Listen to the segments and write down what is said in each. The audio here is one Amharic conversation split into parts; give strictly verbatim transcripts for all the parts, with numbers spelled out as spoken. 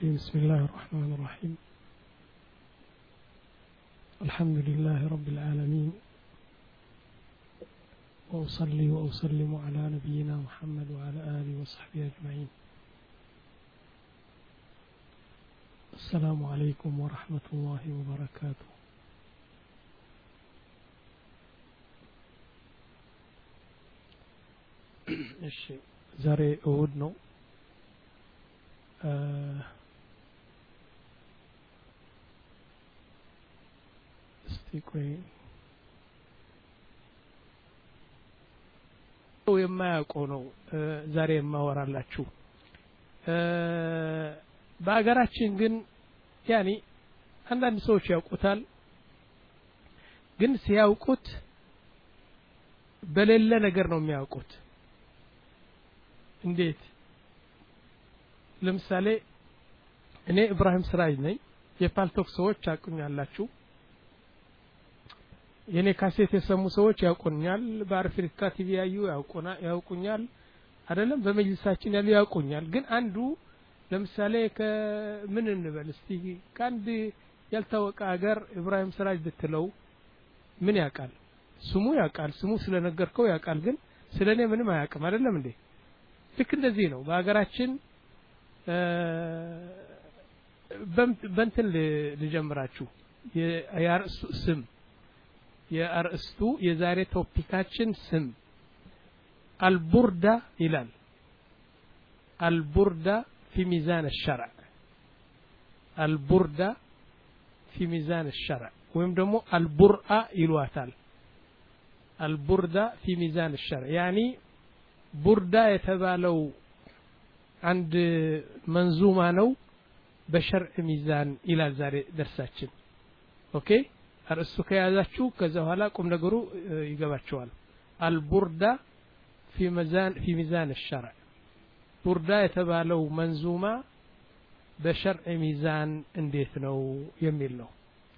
بسم الله الرحمن الرحيم. الحمد لله رب العالمين، وأصلي وأسلم على نبينا محمد وعلى آله وصحبه أجمعين. السلام عليكم ورحمة الله وبركاته. الشيء زاري أودنو آه استيقوي የማያውቀው ነው ዛሬ የማወራላችሁ። በአገራችን ግን ያኒ አንዳንድ ሰዎች ያውቁታል፣ ግን ሲያውቁት በሌለ ነገር ነው የሚያውቁት። እንዴት? ለምሳሌ እኔ ኢብራሂም ስራጅ ነኝ። የፓልቶክ ሰዎች ያውቁኛላችሁ። የኔ ካሴት የሰሙ ሰዎች ያውቁኛል። በአፍሪካ ቲቪ ያዩ ያውቁና ያውቁኛል አይደለም? በመጅልሳችን ያሉ ያውቁኛል። ግን አንዱ ለምሳሌ ከምን እንበል እስቲ ካንድ ያልታወቀ ሀገር ኢብራሂም ስራጅ ብትለው ምን ያውቃል? ስሙ ያውቃል። ስሙ ስለነገርከው ያውቃል። ግን ስለኔ ምንም አያውቅም። አይደለም እንዴ? ልክ እንደዚህ ነው በአገራችን። በእንትን ልጀምራችሁ የአርዕስቱ ስም የአርዕስቱ የዛሬ ቶፒካችን ስም አልቡርዳ ይላል። አልቡርዳ في ميزان الشرع البردة في ميزان الشرع ወይም ደግሞ አልቡርአ ይሏታል። البردة في ميزان الشرع يعني ቡርዳ የተባለው አንድ መንዙማ ነው በሸርዕ ሚዛን ይላል ዛሬ ደርሳችን። ኦኬ አርዕስቱ ከያዛችሁ ከዛ በኋላ ቁም ነገሩ ይገባችኋል። አልቡርዳ في ميزان في ميزان الشرع ቡርዳ የተባለው መንዙማ በሸርዕ ሚዛን እንዴት ነው የሚል ነው።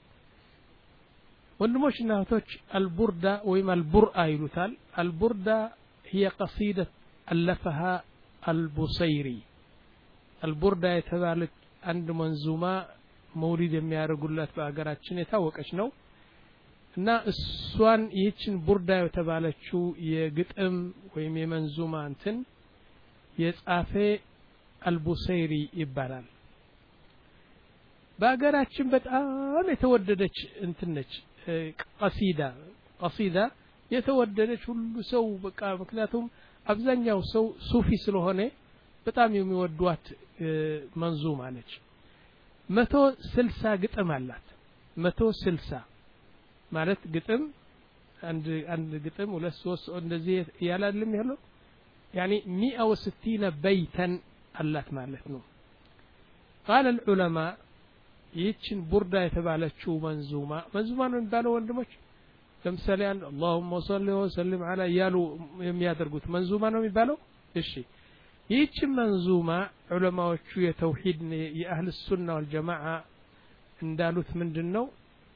ወንድሞችና እህቶች አልቡርዳ ወይም አልቡርአ ይሉታል። አልቡርዳ هي قصيدة ألفها البصيري البردة የተባለች አንድ መንዙማ መውሊድ የሚያደርጉላት በአገራችን የታወቀች ነው እና እሷን ይህችን ቡርዳ የተባለችው የግጥም ወይም የመንዙማ እንትን የጻፈ አልቡሰይሪ ይባላል። በአገራችን በጣም የተወደደች እንትን ነች ቀሲዳ ቀሲዳ የተወደደች ሁሉ ሰው በቃ ምክንያቱም አብዛኛው ሰው ሱፊ ስለሆነ በጣም የሚወዷት መንዙማ ነች። መቶ ስልሳ ግጥም አላት። መቶ ስልሳ ማለት ግጥም አንድ አንድ ግጥም ሁለት ሶስት እንደዚህ ያላልም ያለው يعني مئة وستين بيتا አላት ማለት ነው። قال العلماء ይህችን ቡርዳ የተባለችው መንዙማ መንዙማ ነው የሚባለው ወንድሞች ለምሳሌ አንድ اللهم صل وسلم على ያሉ የሚያደርጉት መንዙማ ነው የሚባለው። እሺ ይህች መንዙማ ዑለማዎቹ የተውሂድ የአህል ሱና ወልጀማዓ እንዳሉት ምንድነው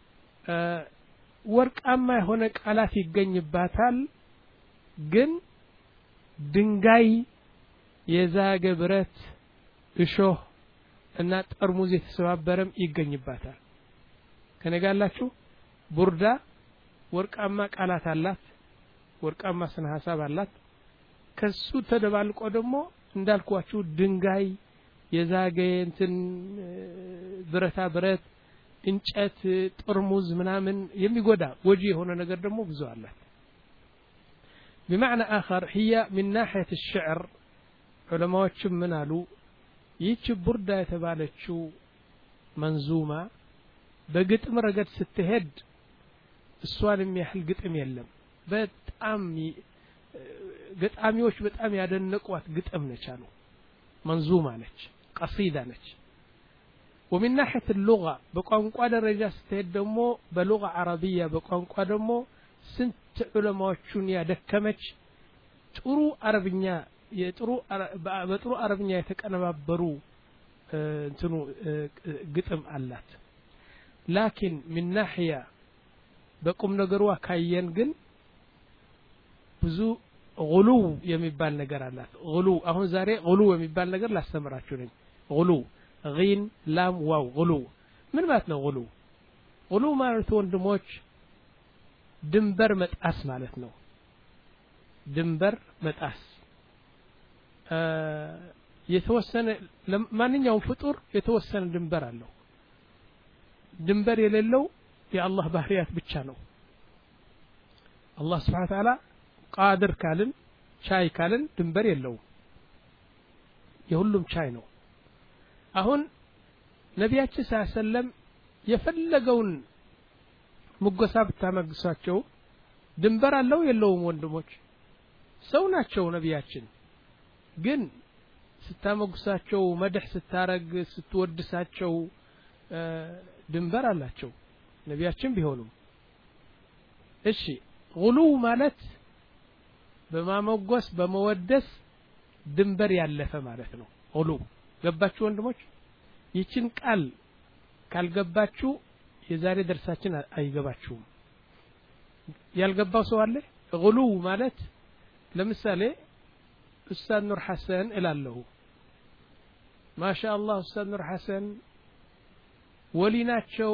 ወርቃማ የሆነ ቃላት ይገኝባታል፣ ግን ድንጋይ የዛገ ብረት እሾህ እና ጠርሙዝ የተሰባበረም ይገኝባታል። ከነጋላችሁ ቡርዳ ወርቃማ ቃላት አላት፣ ወርቃማ ስነ ሐሳብ አላት። ከሱ ተደባልቆ ደግሞ እንዳልኳችሁ ድንጋይ የዛገ እንትን ብረታ ብረት እንጨት ጠርሙዝ ምናምን የሚጎዳ ወጂ የሆነ ነገር ደግሞ ብዙ አላት። بمعنى آخر هي من ناحية الشعر علماء من قالوا ይህች ቡርዳ የተባለችው መንዙማ በግጥም ረገድ ስትሄድ እሷን የሚያህል ግጥም የለም። በጣም ገጣሚዎች በጣም ያደነቋት ግጥም ነች አሉ። መንዙማ ነች፣ ቀሲዳ ነች። ومن ناحية اللغة በቋንቋ ደረጃ ስትሄድ ደግሞ በሉጋ አረቢያ በቋንቋ ደግሞ ስንት ዑለማዎቹን ያደከመች ጥሩ አረብኛ የጥሩ በጥሩ አረብኛ የተቀነባበሩ እንትኑ ግጥም አላት። ላኪን من ناحية በቁም ነገሩ አካየን ግን ብዙ غلو የሚባል ነገር አላት። غلو አሁን ዛሬ غلو የሚባል ነገር ላስተምራችሁ ነኝ። غلو غين لام واو غلو من معناتنا غلو غلو ማለት ወንድሞች ድንበር መጣስ ማለት ነው ድንበር መጣስ የተወሰነ ማንኛውም ፍጡር የተወሰነ ድንበር አለው ድንበር የሌለው የአላህ ባህሪያት ብቻ ነው አላህ Subhanahu Wa Ta'ala ቃድር ካልን ቻይ ካልን ድንበር የለውም የሁሉም ቻይ ነው አሁን ነቢያችን ሰለላሁ ዐለይሂ ወሰለም የፈለገውን ሙገሳ ብታመግሳቸው ድንበር አለው የለውም ወንድሞች ሰው ናቸው ነቢያችን ግን ስታመግሳቸው መድህ ስታረግ ስትወድሳቸው ድንበር አላቸው ነቢያችን ቢሆኑም እሺ غلو ማለት በማመጎስ በመወደስ ድንበር ያለፈ ማለት ነው غلو ገባችሁ ወንድሞች ይችን ቃል ካልገባችሁ የዛሬ ደርሳችን አይገባችሁም ያልገባው ሰው አለ غلو ማለት ለምሳሌ ኡስታዝ ኑር ሐሰን እላለሁ ማሻአላህ ኡስታዝ ኑር ሐሰን ወሊናቸው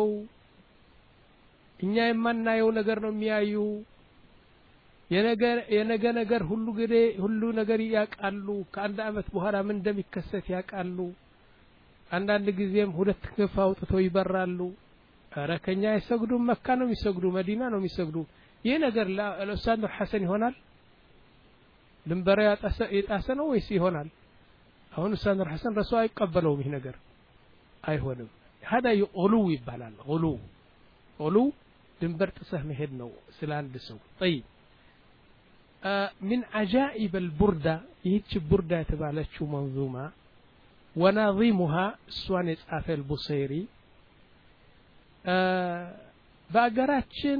እኛ የማናየው ነገር ነው የሚያዩ የነገር የነገ ነገር ሁሉ ግዴ ሁሉ ነገር ያቃሉ ከአንድ አመት በኋላ ምን እንደሚከሰት ያቃሉ አንዳንድ ጊዜም ሁለት ክንፍ አውጥተው ይበራሉ አረከኛ ይሰግዱ መካ ነው የሚሰግዱ መዲና ነው የሚሰግዱ ይሄ ነገር ለኡስታዝ ኑር ሐሰን ይሆናል ድንበር ያጣሰ የጣሰ ነው ወይስ ይሆናል አሁን ኡስታዝ ኑር ሐሰን ረሱ አይቀበለውም ይሄ ነገር አይሆንም هذا غلو ይባላል غلو غلو ድንበር ጥሰህ መሄድ ነው ስለ አንድ ሰው طيب من عجائب البردة ይህች ቡርዳ የተባለችው منظومه وناظمها سوان يጻፈ البصيري በአገራችን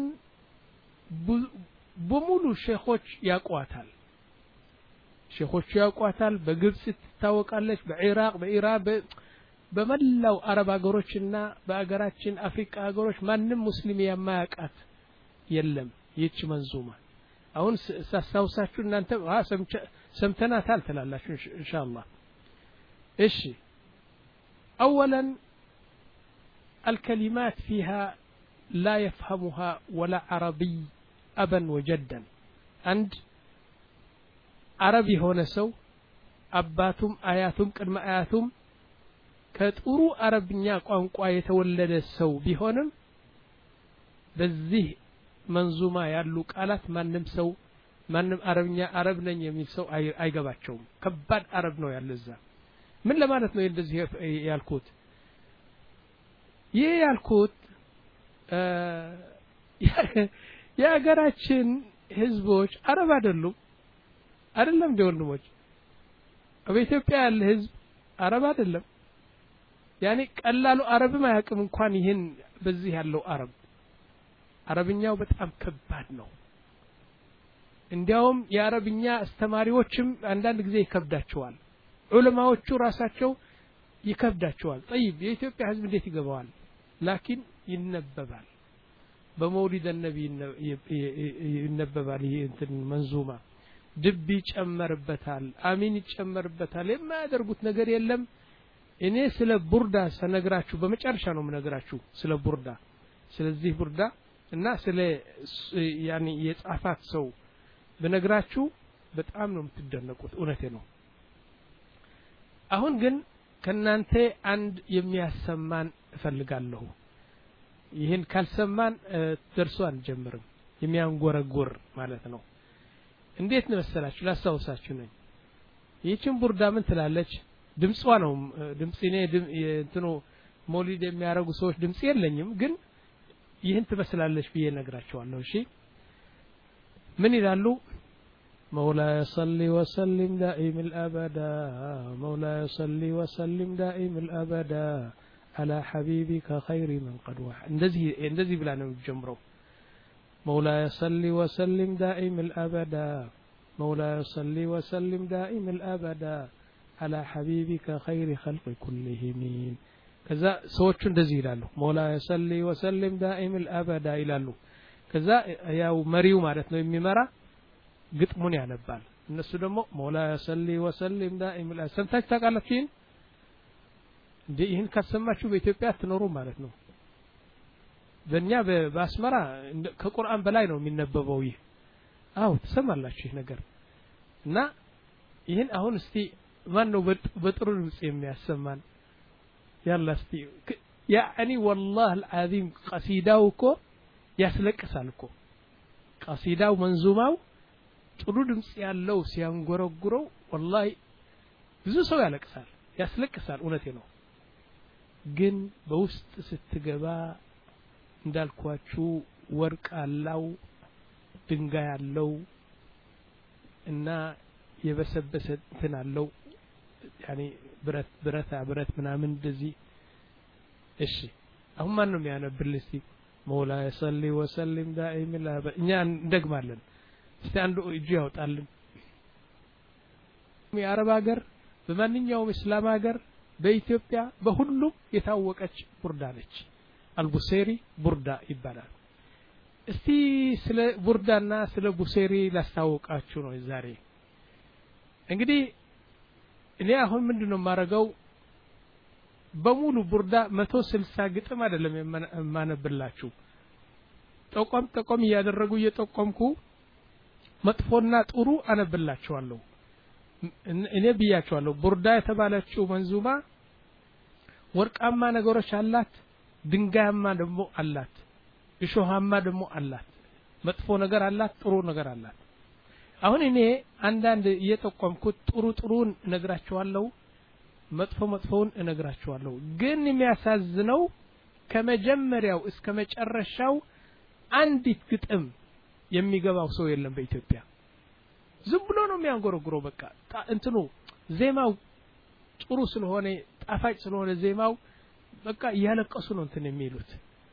በሙሉ ሼኾች ያቋታል ሼኾች ያቋታል በግብጽ ትታወቃለች በኢራቅ በኢራን በመላው አረብ ሀገሮችና በአገራችን አፍሪካ ሀገሮች ማንንም ሙስሊም የማያውቃት የለም ይህች መንዙማ አሁን ሳሳውሳችሁ እናንተ ሰምተናታል ትላላችሁ ኢንሻአላህ እሺ اولا الكلمات فيها لا يفهمها ولا عربي ابا وجدا عند عربي هنا سو አባቱም አያቱም ቅድመ አያቱም ከጥሩ አረብኛ ቋንቋ የተወለደ ሰው ቢሆንም በዚህ መንዙማ ያሉ ቃላት ማንንም ሰው ማንንም አረብኛ አረብ ነኝ የሚል ሰው አይገባቸውም ከባድ አረብ ነው ያለዛ ምን ለማለት ነው እንደዚህ ያልኩት ይሄ ያልኩት የሀገራችን ህዝቦች አረብ አይደሉም አይደለም ወንድሞች በኢትዮጵያ ያለ ህዝብ አረብ አይደለም ያኔ ቀላሉ አረብም አያውቅም እንኳን ይሄን በዚህ ያለው አረብ አረብኛው በጣም ከባድ ነው እንዲያውም የአረብኛ አስተማሪዎችም አንዳንድ ጊዜ ይከብዳቸዋል ዑለማዎቹ ራሳቸው ይከብዳቸዋል طيب የኢትዮጵያ ህዝብ እንዴት ይገባዋል ላኪን ይነበባል በመውሊድ النبي ይነበባል ይሄ እንትን መንዙማ ድብ ይጨመርበታል አሚን ይጨመርበታል የማያደርጉት ነገር የለም እኔ ስለ ቡርዳ ሰነግራችሁ በመጨረሻ ነው የምነግራችሁ ስለ ቡርዳ ስለዚህ ቡርዳ እና ስለ ያኒ የጻፋት ሰው በነግራችሁ በጣም ነው የምትደነቁት እውነቴ ነው አሁን ግን ከናንተ አንድ የሚያሰማን እፈልጋለሁ ይሄን ካልሰማን ደርሶ አንጀምርም የሚያንጎረጎር ማለት ነው እንዴት ነው መሰላችሁ ላሳውሳችሁ ነኝ ይህችን ቡርዳ ምን ትላለች ድምጿ ነው ድምጽኔ እንትኑ ሞሊድ የሚያረጉ ሰዎች ድምጽ የለኝም ግን ይህን ትመስላለች ብዬ ነግራቸዋለሁ እሺ ምን ይላሉ مولاي صل وسلم دائم الابدا مولاي صل وسلم دائم الابدا على حبيبك خير من قد وحى እንደዚህ እንደዚህ ብላ ነው ጀምረው مولاي صل وسلم دائم الابدا مولاي صل وسلم دائم الابدا على حبيبك خير خلق كلهم ከዛ ሰዎቹ እንደዚህ ይላሉ مولاي صل وسلم دائم الابدا ይላሉ ከዛ ያው መሪው ማለት ነው የሚመራ ግጥሙን ያነባል እነሱ ደግሞ مولاي صل وسلم دائم الابدا ሰምታችሁ ታውቃላችሁ እንዴ ይህን ካሰማችሁ በኢትዮጵያ ትኖሩ ማለት ነው በእኛ በአስመራ ከቁርአን በላይ ነው የሚነበበው ይህ አው ትሰማላችሁ ይህ ነገር እና ይህን አሁን እስቲ ማን ነው በጥሩ ድምጽ የሚያሰማን ያላ እስቲ ያኒ والله العظيم قصيداው እኮ ያስለቅሳል እኮ قصيداው መንዙማው ጥሩ ድምጽ ያለው ሲያንጎረጉረው والله ብዙ ሰው ያለቅሳል ያስለቅሳል እውነቴ ነው ግን በውስጥ ስትገባ እንዳልኳችሁ ወርቅ አለው ድንጋይ አለው እና የበሰበሰ እንትን አለው ያኒ ብረት ብረታ ብረት ምናምን እንደዚህ እሺ አሁን ማን ነው የሚያነብልህ እስቲ مولا يصلي وسلم دائما لا እኛ እንደግማለን እስቲ አንዱ እጁ ያወጣልን የአረብ ሀገር በማንኛውም እስላም ሀገር በኢትዮጵያ በሁሉም የታወቀች ቡርዳ ነች አልቡሴሪ ቡርዳ ይባላል እስቲ ስለ ቡርዳና ስለ ቡሴሪ ላስታውቃችሁ ነው ዛሬ እንግዲህ እኔ አሁን ምንድነው ማረጋው በሙሉ ቡርዳ መቶ ስልሳ ግጥም አይደለም የማነብላችሁ ጠቆም ጠቆም ያደረጉ እየጠቆምኩ መጥፎና ጥሩ አነብላችኋለሁ እኔ ብያችኋለሁ ቡርዳ የተባለችው መንዙማ ወርቃማ ነገሮች አላት ድንጋያማ ደግሞ አላት እሾሃማ ደግሞ አላት መጥፎ ነገር አላት ጥሩ ነገር አላት አሁን እኔ አንዳንድ እየጠቆምኩት ጥሩ ጥሩን እነግራችኋለሁ መጥፎ መጥፎውን እነግራችኋለሁ ግን የሚያሳዝነው ከመጀመሪያው እስከ መጨረሻው አንዲት ግጥም የሚገባው ሰው የለም በኢትዮጵያ ዝም ብሎ ነው የሚያንጎረጉረው በቃ እንትኑ ዜማው ጥሩ ስለሆነ ጣፋጭ ስለሆነ ዜማው በቃ ያለቀሱ ነው እንትን የሚሉት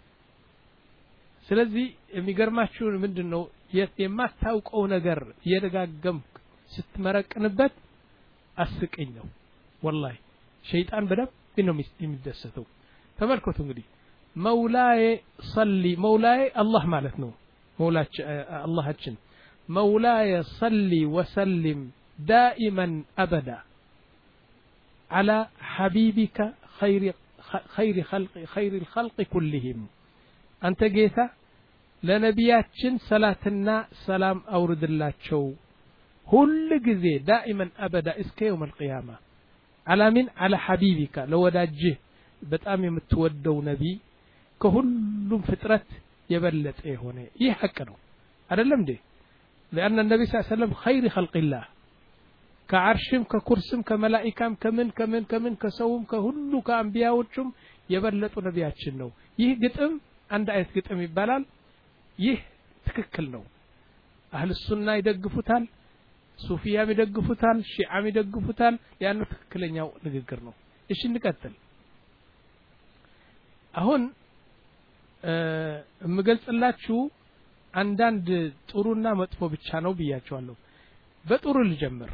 ስለዚህ የሚገርማችሁ ምንድነው የማታውቀው ነገር የደጋገም ስትመረቅንበት አስቀኝ ነው والله شيطان بدب انه የሚደሰተው ተመልከቱ እንግዲህ مولاي صلي مولاي الله ማለት ነው مولاች አላህችን مولاي صلي وسلم دائما ابدا على حبيبك خير خير خلق خير الخلق كلهم አንተ ጌታ ለነቢያችን ሰላትና ሰላም አውርድላቸው ሁሉ ጊዜ دائما ابدا እስከ يوم القيامه على من على حبيبك لو وداجه በጣም የምትወደው ነቢ ከሁሉም ፍጥረት የበለጠ የሆነ ይህ ሐቅ ነው አይደለም እንዴ لان النبي صلى الله عليه وسلم خير خلق الله كعرشم ككرسم كملائكم كمن كمن كمن كسوم كሁሉ ከአንቢያዎችም የበለጡ ነቢያችን ነው ይህ ግጥም አንድ አይነት ግጥም ይባላል ይህ ትክክል ነው አህለ ሱና ይደግፉታል ሱፊያም ይደግፉታል ሺዓም ይደግፉታል ያኑ ትክክለኛው ንግግር ነው እሺ እንቀጥል አሁን እምገልጽላችሁ አንዳንድ ጥሩና መጥፎ ብቻ ነው ብያቸዋለሁ በጥሩ ልጀምር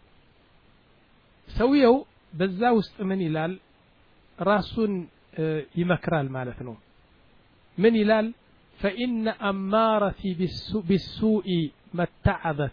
ሰውየው በዛ ውስጥ ምን ይላል ራሱን ይመክራል ማለት ነው ምን ይላል فإن أمارتي بالسوء متعبت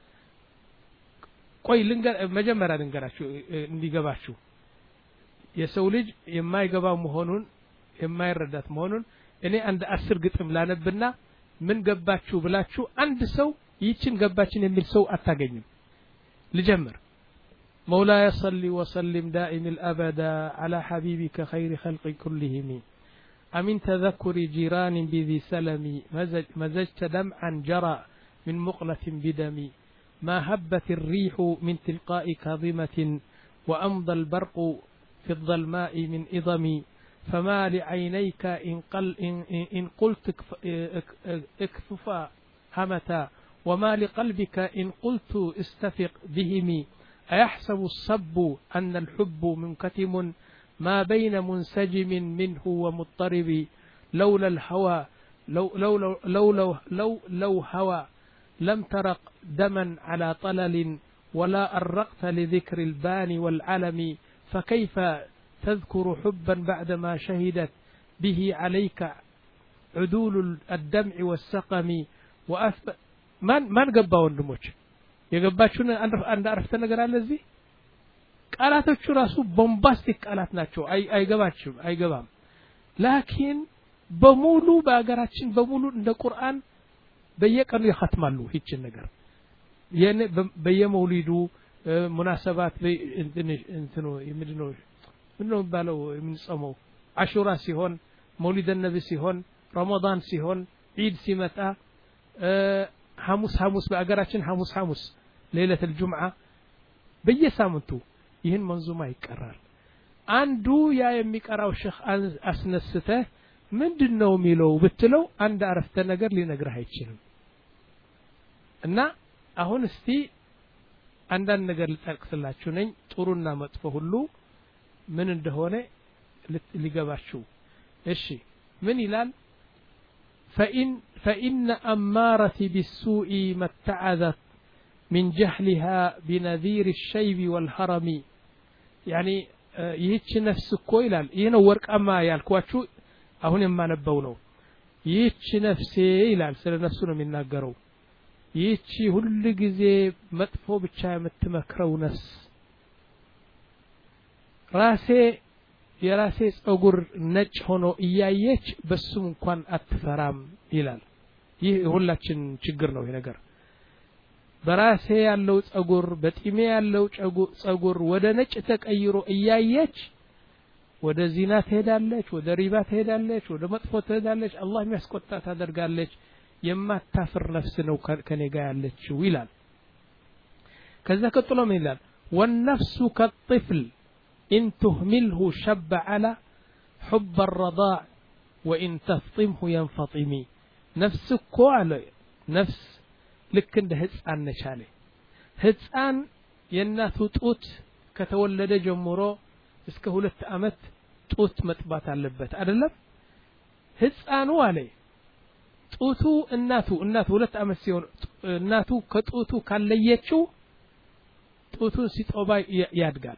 ቆይ ልንገር መጀመሪያ ልንገራችሁ እንዲገባችሁ የሰው ልጅ የማይገባው መሆኑን የማይረዳት መሆኑን እኔ አንድ አስር ግጥም ላነብና ምን ገባችሁ ብላችሁ አንድ ሰው ይችን ገባችን የሚል ሰው አታገኙም ልጀምር مولاي صلي وسلم دائم الأبدا على حبيبك خير خلق كلهم أمن تذكر جيران بذي سلمي مزجت دمعا جرى من مقلة بدمي ما هبت الريح من تلقاء كاظمة وأمضى البرق في الظلماء من إضمي فما لعينيك إن, قل إن, إن قلت اكففا همتا وما لقلبك إن قلت استفق بهمي أيحسب الصب أن الحب منكتم ما بين منسجم منه ومضطرب لولا الهوى لو لو لو لو لو, لو, لو هوى لم ترق دما على طلل ولا أرقت لذكر البان والعلم فكيف تذكر حبا بعدما شهدت به عليك عدول الدمع والسقم وأثبت من من قبا وندموش يقباتشون أن عرفت نقرأ الذي ቃላቶቹ ራሱ ቦምባስቲክ ቃላት ናቸው አይ አይገባችም አይገባም ላኪን በሙሉ በአገራችን በሙሉ እንደ ቁርአን በየቀኑ ይختማሉ ይችን ነገር የነ በየመውሊዱ ሙናሰባት እንትኑ ምንድነው ምንድነው ባለው የምንጾመው አሹራ ሲሆን መውሊድ ነብይ ሲሆን ረመዳን ሲሆን ዒድ ሲመጣ ሐሙስ ሐሙስ በአገራችን ሐሙስ ሐሙስ ሌሊት الجمعه በየሳምንቱ ይህን መንዙማ ይቀራል አንዱ ያ የሚቀራው ሼኽ አስነስተ ምንድነው የሚለው ብትለው አንድ አረፍተ ነገር ሊነግርህ አይችልም እና አሁን እስቲ አንዳንድ ነገር ልጠቅስላችሁ ነኝ ጥሩና መጥፎ ሁሉ ምን እንደሆነ ሊገባችሁ እሺ ምን ይላል فإن فإن أمارة بالسوء ما اتعذت من جهلها بنذير الشيب والهرم يعني ይህች ነፍስ እኮ ይላል ይሄ ነው ወርቃማ ያልኳችሁ አሁን የማነበው ነው ይህች ነፍሴ ይላል ስለ ነፍሱ ነው የሚናገረው ይህች ሁሉ ጊዜ መጥፎ ብቻ የምትመክረው ነፍስ ራሴ የራሴ ጸጉር ነጭ ሆኖ እያየች በሱም እንኳን አትፈራም ይላል ይህ ሁላችን ችግር ነው ይሄ ነገር በራሴ ያለው ጸጉር በጢሜ ያለው ጸጉር ወደ ነጭ ተቀይሮ እያየች ወደ ዚና ትሄዳለች ወደ ሪባ ትሄዳለች ወደ መጥፎ ትሄዳለች አላህ የሚያስቆጣ ታደርጋለች የማታፍር ነፍስ ነው ከኔ ጋር ያለችው ይላል ከዛ ቀጥሎ ምን ይላል والنفس كالطفل إن تهمله شب على حب الرضاع وإن تفطمه ينفطمي نفسك على نفس ልክ እንደ ህፃን ነቻለ ህፃን የናቱ ጡት ከተወለደ ጀምሮ እስከ ሁለት አመት ጡት መጥባት አለበት አይደለም ህፃኑ አለ ጡቱ እናቱ እናቱ ሁለት አመት ሲሆን እናቱ ከጡቱ ካለየችው ጡቱን ሲጦባ ያድጋል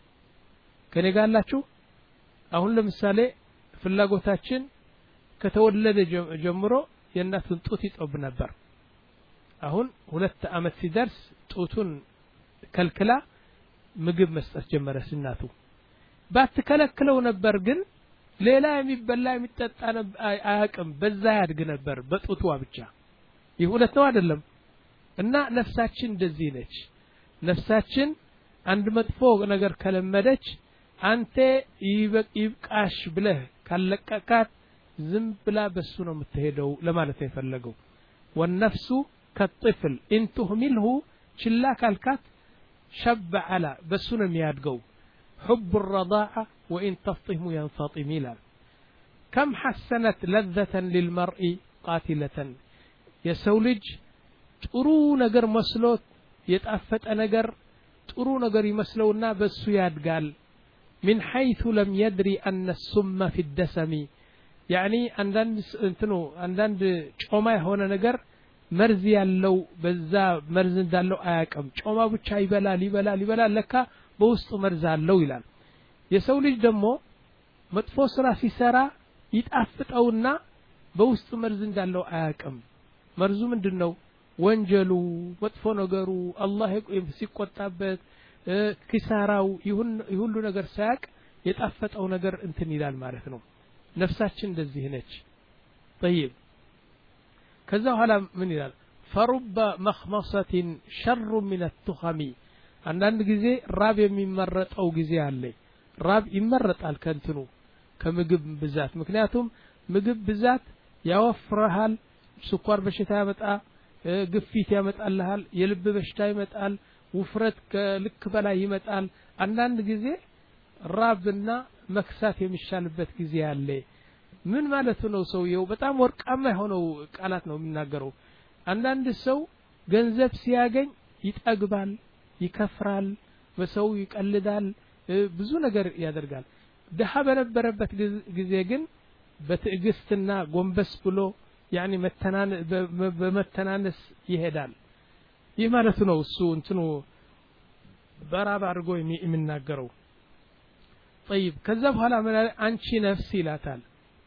ከነጋላችሁ አሁን ለምሳሌ ፍላጎታችን ከተወለደ ጀምሮ የናቱን ጡት ይጦብ ነበር አሁን ሁለት አመት ሲደርስ ጡቱን ከልክላ ምግብ መስጠት ጀመረች እናቱ ባትከለክለው ነበር ግን ሌላ የሚበላ የሚጠጣ አያቅም በዛ ያድግ ነበር በጡቷ ብቻ ይሁለት ነው አይደለም እና ነፍሳችን እንደዚህ ነች ነፍሳችን አንድ መጥፎ ነገር ከለመደች አንተ ይብቃሽ ብለህ ካለቀቃት ዝም ብላ በሱ ነው የምትሄደው ለማለት ነው የፈለገው والنفس كالطفل إن تهمله شلا كالكات شب على بسنا ميادقو حب الرضاعة وإن تفطهم ينفطم لا كم حسنت لذة للمرء قاتلة يسولج ጥሩ ነገር መስሎት የጣፈጠ ነገር ጥሩ ነገር ይመስለውና በሱ ያድጋል من حيث لم يدري أن السم في الدسم يعني عندن انتنو عندن ጮማ የሆነ ነገር መርዝ ያለው በዛ መርዝ እንዳለው አያቀም ጮማ ብቻ ይበላል ይበላል ይበላል ለካ በውስጡ መርዝ አለው ይላል የሰው ልጅ ደግሞ መጥፎ ስራ ሲሰራ ይጣፍጠውና በውስጡ መርዝ እንዳለው አያቀም መርዙ ምንድነው ወንጀሉ መጥፎ ነገሩ አላህ ሲቆጣበት ኪሳራው ይሁን ይሁሉ ነገር ሳያቅ የጣፈጠው ነገር እንትን ይላል ማለት ነው ነፍሳችን እንደዚህ ነች طيب ከዛ ኋላ ምን ይላል فرب مخمصة شر من التخم አንዳንድ ጊዜ ራብ የሚመረጠው ጊዜ አለ ራብ ይመረጣል ከንትኑ ከምግብ ብዛት ምክንያቱም ምግብ ብዛት ያወፍራል ስኳር በሽታ ያመጣ ግፊት ያመጣልሃል የልብ በሽታ ይመጣል ውፍረት ከልክ በላይ ይመጣል አንዳንድ ጊዜ ራብና መክሳት የሚሻልበት ጊዜ አለ ምን ማለት ነው ሰውየው በጣም ወርቃማ የሆነው ቃላት ነው የሚናገረው አንዳንድ ሰው ገንዘብ ሲያገኝ ይጠግባል ይከፍራል በሰው ይቀልዳል ብዙ ነገር ያደርጋል ደሃ በነበረበት ጊዜ ግን በትዕግስትና ጎንበስ ብሎ يعني መተናን በመተናነስ ይሄዳል ይህ ማለት ነው እሱ እንትኑ በራብ አድርጎ የሚናገረው طيب ከዛ በኋላ አንቺ ነፍስ ይላታል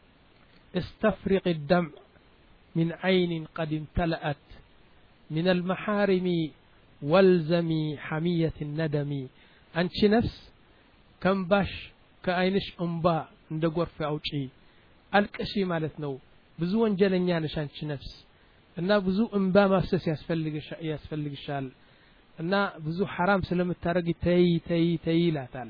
استفرق الدمع من عين قد امتلأت من المحارم والزمي حمية الندم አንቺ ነፍስ ከምባሽ ከአይንሽ እንባ እንደ ጎርፍ አውጪ አልቅሺ ማለት ነው ብዙ ወንጀለኛ ነሽ አንቺ ነፍስ እና ብዙ እንባ ማፍሰስ ያስፈልግሻል ያስፈልግሻል እና ብዙ حرام ስለምታረጊ ተይ ተይ ተይ ይላታል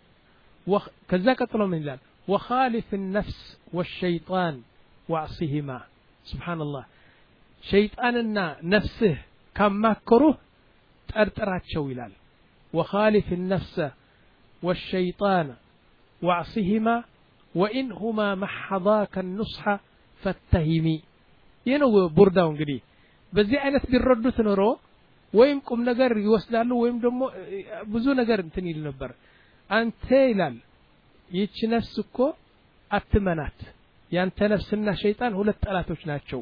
ከዛ ቀጥሎ ምን ይላል وخالف النفس والشيطان واعصهما سبحان الله شيطاننا نفسه كماكروه ጠርጥራቸው ይላል وخالف النفس والشيطان واعصهما وإنهما محضاك النصح فاتهمي ينو برداو እንግዲህ በዚህ አይነት ቢረዱት ኖሮ ወይም ቁም ነገር ይወስዳሉ ወይም ደግሞ ብዙ ነገር እንትን ይል ነበር አንተ ይላል ይህች ነፍስ እኮ አትመናት ያንተ ነፍስና ሸይጣን ሁለት ጠላቶች ናቸው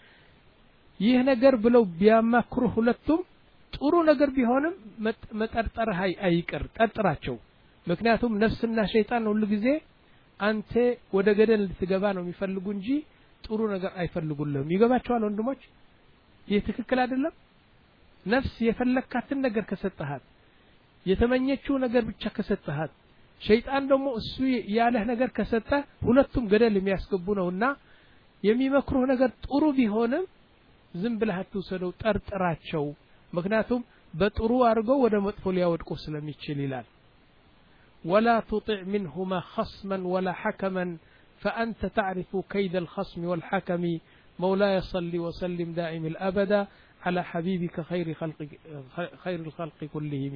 ይህ ነገር ብለው ቢያማክሩ ሁለቱም ጥሩ ነገር ቢሆንም መጠርጠር አይቀር ጠርጥራቸው ምክንያቱም ነፍስና ሸይጣን ሁሉ ጊዜ አንተ ወደ ገደል ልትገባ ነው የሚፈልጉ እንጂ ጥሩ ነገር አይፈልጉልህም ይገባቸዋል ወንድሞች ይህ ትክክል አይደለም ነፍስ የፈለካትን ነገር ከሰጠሃት የተመኘችው ነገር ብቻ ከሰጠሃት ሸይጣን ደግሞ እሱ ያለህ ነገር ከሰጠ ሁለቱም ገደል የሚያስገቡ ነውና የሚመክሩህ ነገር ጥሩ ቢሆንም ዝም ብለህ አትውሰደው ጠርጥራቸው ምክንያቱም በጥሩ አድርገው ወደ መጥፎ ሊያወድቁ ስለሚችል ይላል ولا تطع منهما خصما ولا حكما فأنت تعرف كيد الخصم والحكم مولاي صل وسلم دائم الأبد على حبيبك خير خلق خير الخلق كلهم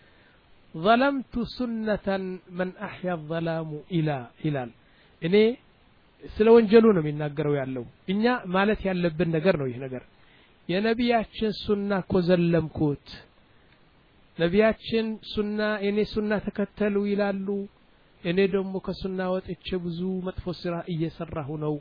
ظلمت سنة من أحيا الظلام إلى إلى እኔ ስለ ወንጀሉ ነው የሚናገረው ያለው እኛ ማለት ያለብን ነገር ነው ይሄ ነገር የነቢያችን ሱና ኮዘለምኩት ነቢያችን ሱና የኔ ሱና ተከተሉ ይላሉ እኔ ደግሞ ከሱና ወጥቼ ብዙ መጥፎ ስራ እየሰራሁ ነው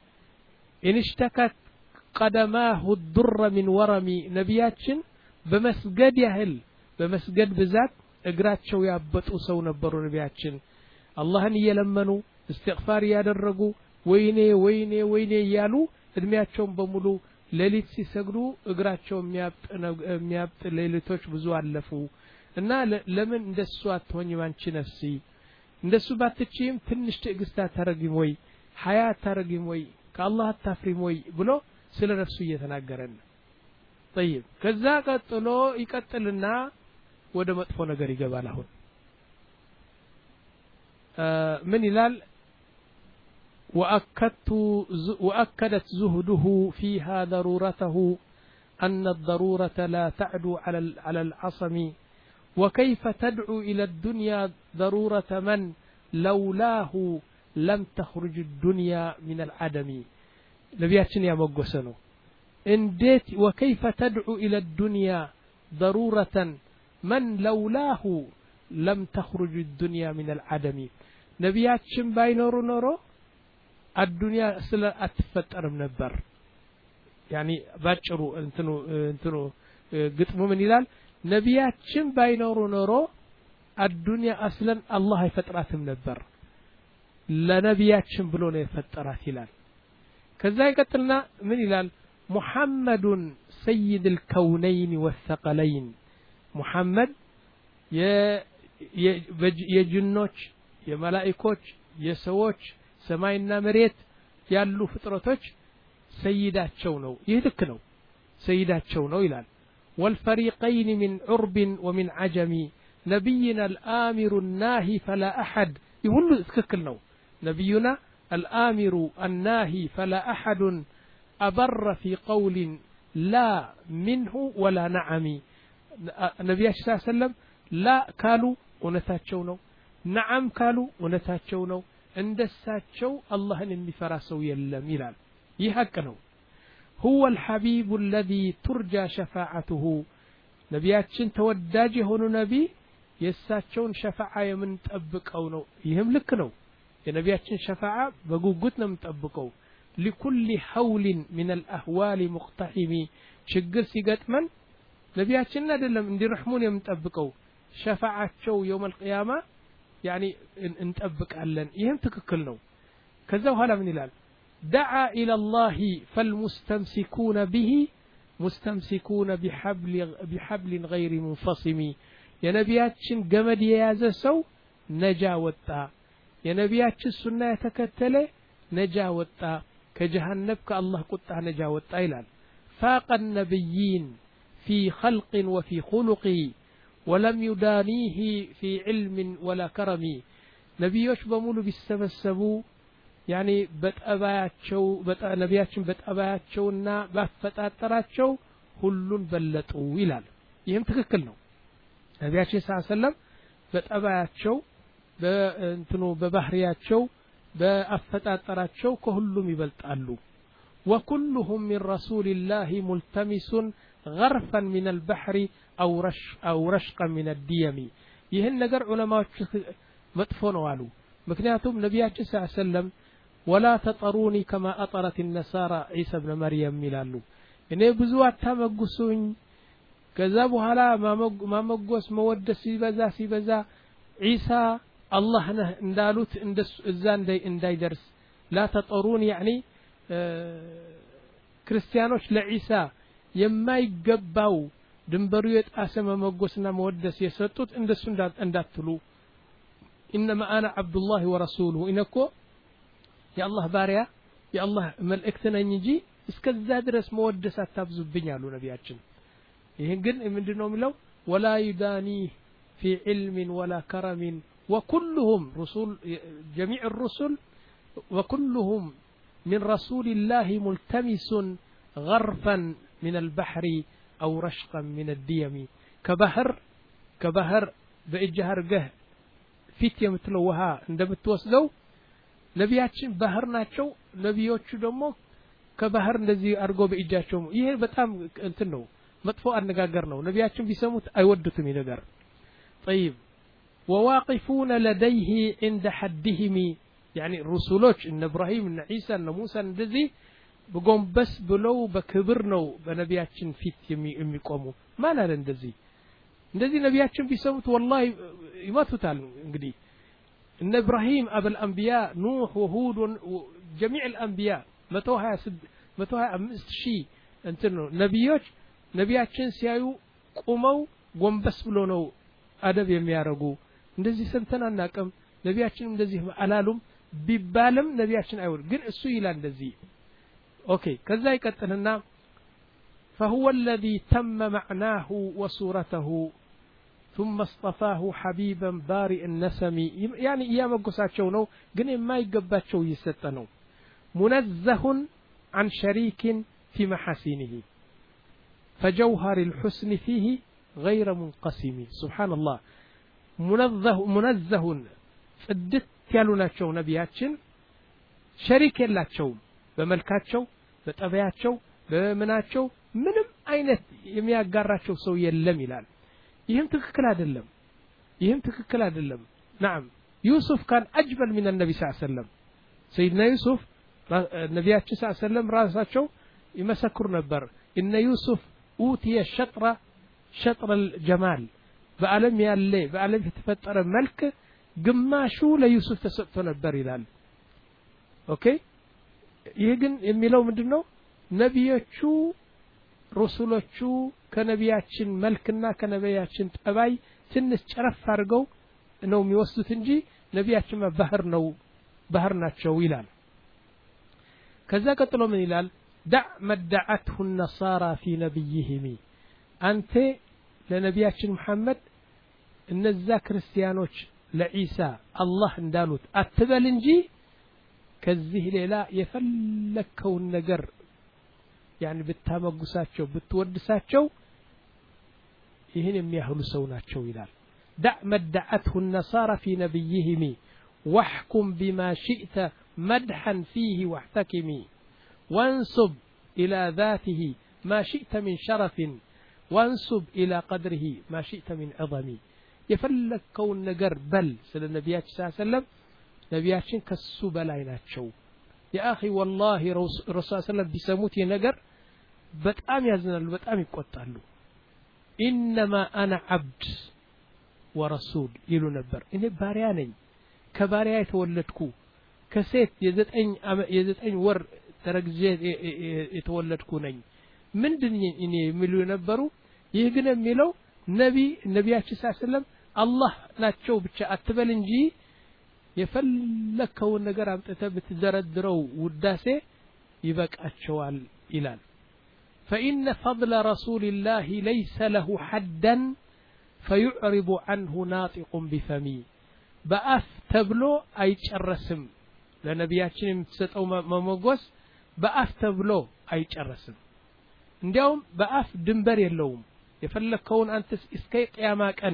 እንሽተከት قدماه الضر من ورمي ነቢያችን በመስገድ ያህል በመስገድ ብዛት እግራቸው ያበጡ ሰው ነበሩ ነቢያችን አላህን እየለመኑ استغفار ያደረጉ ወይኔ ወይኔ ወይኔ ያሉ እድሜያቸውን በሙሉ ሌሊት ሲሰግዱ እግራቸው የሚያብጥ የሚያብጥ ሌሊቶች ብዙ አለፉ እና ለምን እንደሱ አትሆኝም አንቺ ነፍሲ እንደሱ ባትችይም ትንሽ ትዕግስት አታረጊም ወይ ሐያ አታረጊም ወይ ከአላህ አታፍሪም ወይ ብሎ ስለ ነፍሱ እየተናገረን طيب ከዛ ቀጥሎ ይቀጥልና ወደ መጥፎ ነገር ይገባል አሁን ምን ይላል وأكدت وأكدت زهده فيها ضرورته أن الضرورة لا تعدو على على العصم وكيف تدعو إلى الدنيا ضرورة من لولاه لم تخرج الدنيا من العدم نبياتنا يا مقوسنو انديت وكيف تدعو إلى الدنيا ضرورة من لولاه لم تخرج الدنيا من العدم نبياتنا باينورو نورو الدنيا سلا أتفتر منبر يعني باشرو انتنو انتنو قطمو من إلال نبياتشن باينورو نورو الدنيا أصلا الله يفترات منبر لا نبياتشن بلون يفترات إلال كذا يقتلنا من إلال محمد سيد الكونين والثقلين محمد يا يا جنوش يا ملائكوش يا سووش ሰማይና መሬት ያሉ ፍጥረቶች ሰይዳቸው ነው ይህ ልክ ነው ሰይዳቸው ነው ይላል والفريقين من عرب ومن عجم نبينا الآمر الناهي فلا أحد يقول تككل ነው نبينا الآمر الناهي فلا أحد أبر في قول لا منه ولا نعم النبي صلى الله عليه وسلم لا قالوا ونتاቸው ነው نعم قالوا ونتاቸው ነው እንደሳቸው አላህን የሚፈራ ሰው የለም ይላል ይህ ሐቅ ነው هو الحبيب الذي ترجى شفاعته ነቢያችን ተወዳጅ የሆኑ ነቢ የሳቸውን ሸፋዓ የምንጠብቀው ነው ይህም ልክ ነው የነቢያችን ሸፋዓ በጉጉት ነው የምንጠብቀው لكل حول من الأهوال مقتحم ችግር ሲገጥመን ነቢያችን አይደለም እንዲረህሙን የምንጠብቀው ሸፋዓቸው يوم القيامة يعني انطبقالن ይህም ትክክል ነው ከዛው ኋላ ምን ይላል دعا الى الله فالمستمسكون به مستمسكون بحبل بحبل غير منفصم የነቢያችን ገመድ የያዘ ሰው ነጃ ወጣ የነቢያችን ሱና የተከተለ ነጃ ወጣ ከጀሃነም ከአላህ ቁጣ ነጃ ወጣ ይላል فاق النبيين في خلق وفي خلق ولم يدانيه في علم ولا كرم ነቢዮች በሙሉ ቢሰበሰቡ ያኒ በጠባያቸው ነቢያችን በጠባያቸውና ባፈጣጠራቸው ሁሉን በለጡ ይላል ይህም ትክክል ነው ነቢያችን ሰለላሁ ዐለይሂ ወሰለም በጠባያቸው በእንትኑ በባህሪያቸው በአፈጣጠራቸው ከሁሉም ይበልጣሉ وكلهم من رسول الله ملتمس غرفا من البحر أو رش أو رشقا من الديم ይህን ነገር ዑለማዎች መጥፎ ነው አሉ ምክንያቱም ነቢያችን ሰለላሁ ዐለይሂ ወሰለም ولا تطروني كما أطرت النصارى عيسى ابن مريم ይላሉ እኔ ብዙ አታመጉሱኝ ከዛ በኋላ ማመጎስ መወደስ ሲበዛ ሲበዛ ዒሳ አላህ ነህ እንዳሉት እንደሱ እዛ እንዳይደርስ لا تطروني يعني ክርስቲያኖች ለዒሳ የማይገባው ድንበሩ የጣሰ መመጎስና መወደስ የሰጡት እንደሱ እንዳትሉ انما انا عبد الله ورسوله እንኮ የአላህ ባሪያ የአላህ መልእክት ነኝ እንጂ እስከዛ ድረስ መወደስ አታብዙብኝ አሉ ነቢያችን ይሄን ግን ምንድነው የሚለው ولا يداني في علم ولا كرم وكلهم رسول جميع الرسل وكلهم من رسول الله ملتمس غرفا من البحر أو رشقا من الديم كبحر كبحر بإجهر جه فيت يمتلوها እንደምትወስደው ነቢያችን ባህር ናቸው ነቢዮቹ ደግሞ ከባህር እንደዚህ አርጎ በእጃቸው ይሄ በጣም እንትን ነው መጥፎ አነጋገር ነው ነቢያችን ቢሰሙት አይወዱትም ይነገር طيب وواقفون لديه عند حدهم يعني الرسولوች እነ ኢብራሂም እነ ዒሳ እነ ሙሳ እንደዚህ በጎንበስ ብለው በክብር ነው በነቢያችን ፊት የሚቆሙ ማን አለ እንደዚህ እንደዚህ ነቢያችን ቢሰሙት والله ይመቱታል እንግዲህ እነ ኢብራሂም አበል አንቢያ ኑህ ወሁድ وجميع الانبياء መቶ ሀያ አምስት ሺህ እንትን ነው ነቢዮች ነቢያችን ሲያዩ ቆመው ጎንበስ ብሎ ነው አደብ የሚያረጉ እንደዚህ ሰንተን አናቀም ነቢያችን እንደዚህ አላሉም ቢባልም ነቢያችን አይወድ ግን እሱ ይላል እንደዚህ ኦኬ ከዛ ይቀጥልና فهو الذي تم معناه وصورته ثم اصطفاه حبيبا بارئ النسم يعني يا مقصاቸው ነው ግን የማይገባቸው ይሰጠ ነው منزه عن شريك في محاسنه فجوهر الحسن فيه غير منقسم سبحان الله منزه منزه ጽድት ያሉ ናቸው ነቢያችን ሸሪክ የላቸውም በመልካቸው በጠባያቸው በመናቸው ምንም አይነት የሚያጋራቸው ሰው የለም ይላል ይህም ትክክል አይደለም ይህም ትክክል አይደለም نعم يوسف كان اجمل من النبي صلى الله عليه وسلم سيدنا يوسف ነቢያችን صلى الله عليه وسلم ራሳቸው ይመሰክሩ ነበር ان يوسف اوتي الشطر شطر الجمال በአለም ያለ በአለም የተፈጠረ መልክ ግማሹ ለዩሱፍ ተሰጥቶ ነበር ይላል ኦኬ ይሄ ግን የሚለው ምንድነው ነቢዮቹ ሩሱሎቹ ከነቢያችን መልክና ከነቢያችን ጠባይ ትንሽ ጨረፍ አድርገው ነው የሚወስዱት እንጂ ነቢያችን ባህር ነው ባህር ናቸው ይላል ከዛ ቀጥሎ ምን ይላል دع مدعته النصارى في نبيهم አንተ ለነቢያችን መሐመድ እነዛ ክርስቲያኖች ለኢሳ አላህ እንዳሉት አትበል እንጂ ከዚህ ሌላ የፈለከው ነገር يعني ብታመጉሳቸው ብትወድሳቸው ይሄን የሚያህሉ ሰው ናቸው ይላል دع مدعته النصارى في نبيهم واحكم بما شئت مدحا فيه واحتكمي وانسب إلى ذاته ما شئت من شرف وانسب إلى قدره ما شئت من عظم يفلكون نجر بل سل النبي صلى الله عليه وسلم نبياتين كسو بلاي ناتشو يا أخي والله رسول الله صلى الله عليه وسلم بسموت نجر بتأم يزنل بتأم يقطعلو إنما أنا عبد ورسول يلو نبر إني بارياني كباريا يتولدكو كسيت يزتأن يزتأن ور تركزيت يتولدكو نين من دنيا إني ملو نبرو يهجن ميلو ነቢ ነቢያችን ሰለላሁ አላህ ናቸው ብቻ አትበል እንጂ የፈለከው ነገር አምጥተህ ብትዘረድረው ውዳሴ ይበቃቸዋል ይላል فإن فضل رسول الله ليس له حدا فيعرب عنه ناطق بفمي بأف تبلو أي تشرسم ለነቢያችን የምትሰጠው መሞገስ በአፍ ተብሎ አይጨረስም እንዲያውም በአፍ ድንበር የለውም የፈለከውን አንተ እስከ ቂያማ ቀን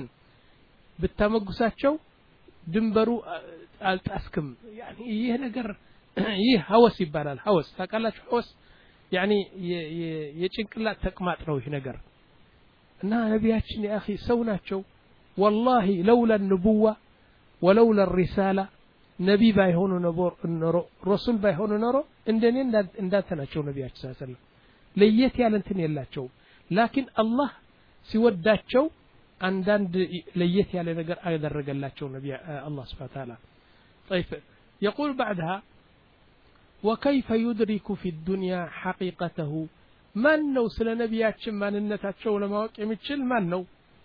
ብታመጉሳቸው ድንበሩ አልጣስክም يعني ይሄ ነገር ይህ ሐወስ ይባላል ሐወስ ታውቃላችሁ ሐወስ يعني የጭንቅላት ተቅማጥ ነው ይሄ ነገር እና ነቢያችን يا اخي ሰው ናቸው والله لولا النبوة ولولا الرسالة نبي ባይሆኑ ኖሮ ረሱል ባይሆኑ ኖሮ እንደኔ እንዳንተ ናቸው ነቢያችን ሰለላሁ ዐለይሂ ወሰለም ለየት ያለ እንትን የላቸው لكن الله ሲወዳቸው አንዳንድ ለየት ያለ ነገር አደረገላቸው ነብይ الله سبحانه وتعالى طيب يقول بعدها وكيف يدرك في الدنيا حقيقته من ነው ስለ ነቢያችን ማንነታቸው ለማወቅ የሚችል ማን ነው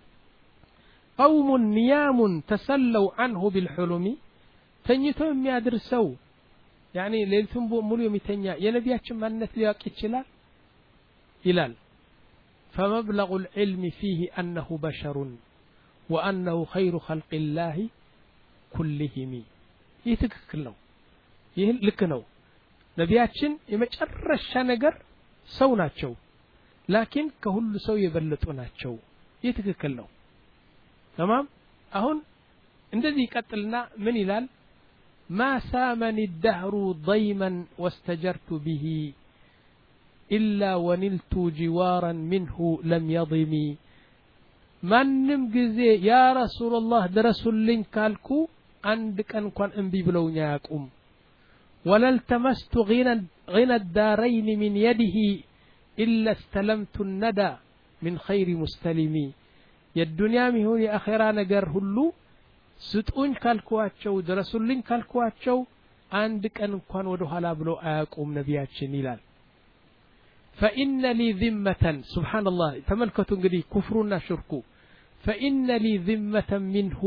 قوم نيام تسلوا عنه بالحلم ተኝቶ የሚያድርሰው يعني ሌሊቱን ሙሉ የሚተኛ የነቢያችን ማንነት ሊያውቅ ይችላል ይላል فمبلغ العلم فيه أنه بشر وأنه خير خلق الله كلهم يتككل ነው ይህ ልክ ነው ነቢያችን የመጨረሻ ነገር ሰው ናቸው لكن ከሁሉ ሰው የበለጡ ናቸው ይትክክል ነው تمام አሁን እንደዚህ ይቀጥልና ምን ይላል ما سامني الدهر ضيما واستجرت به إلا ونلت جوارا منه لم يضمي ማንም ጊዜ يا رسول الله درسልኝ ካልኩ አንድ ቀን እንኳን እንቢ ብለውኛ ያቁም ولا التمست غنى غنى الدارين من يده إلا استلمت الندى من خير مستلمي የዱንያ ይሁን የአኺራ ነገር ሁሉ ስጡኝ ካልኳቸው ድረሱልኝ ካልኳቸው አንድ ቀን እንኳን ወደ ኋላ ብሎ አያቁም ነቢያችን ይላል فإن لي ذمة سبحان الله ተመልከቱ እንግዲህ ኩፍሩና ሽርኩ فإن لي ذمة منه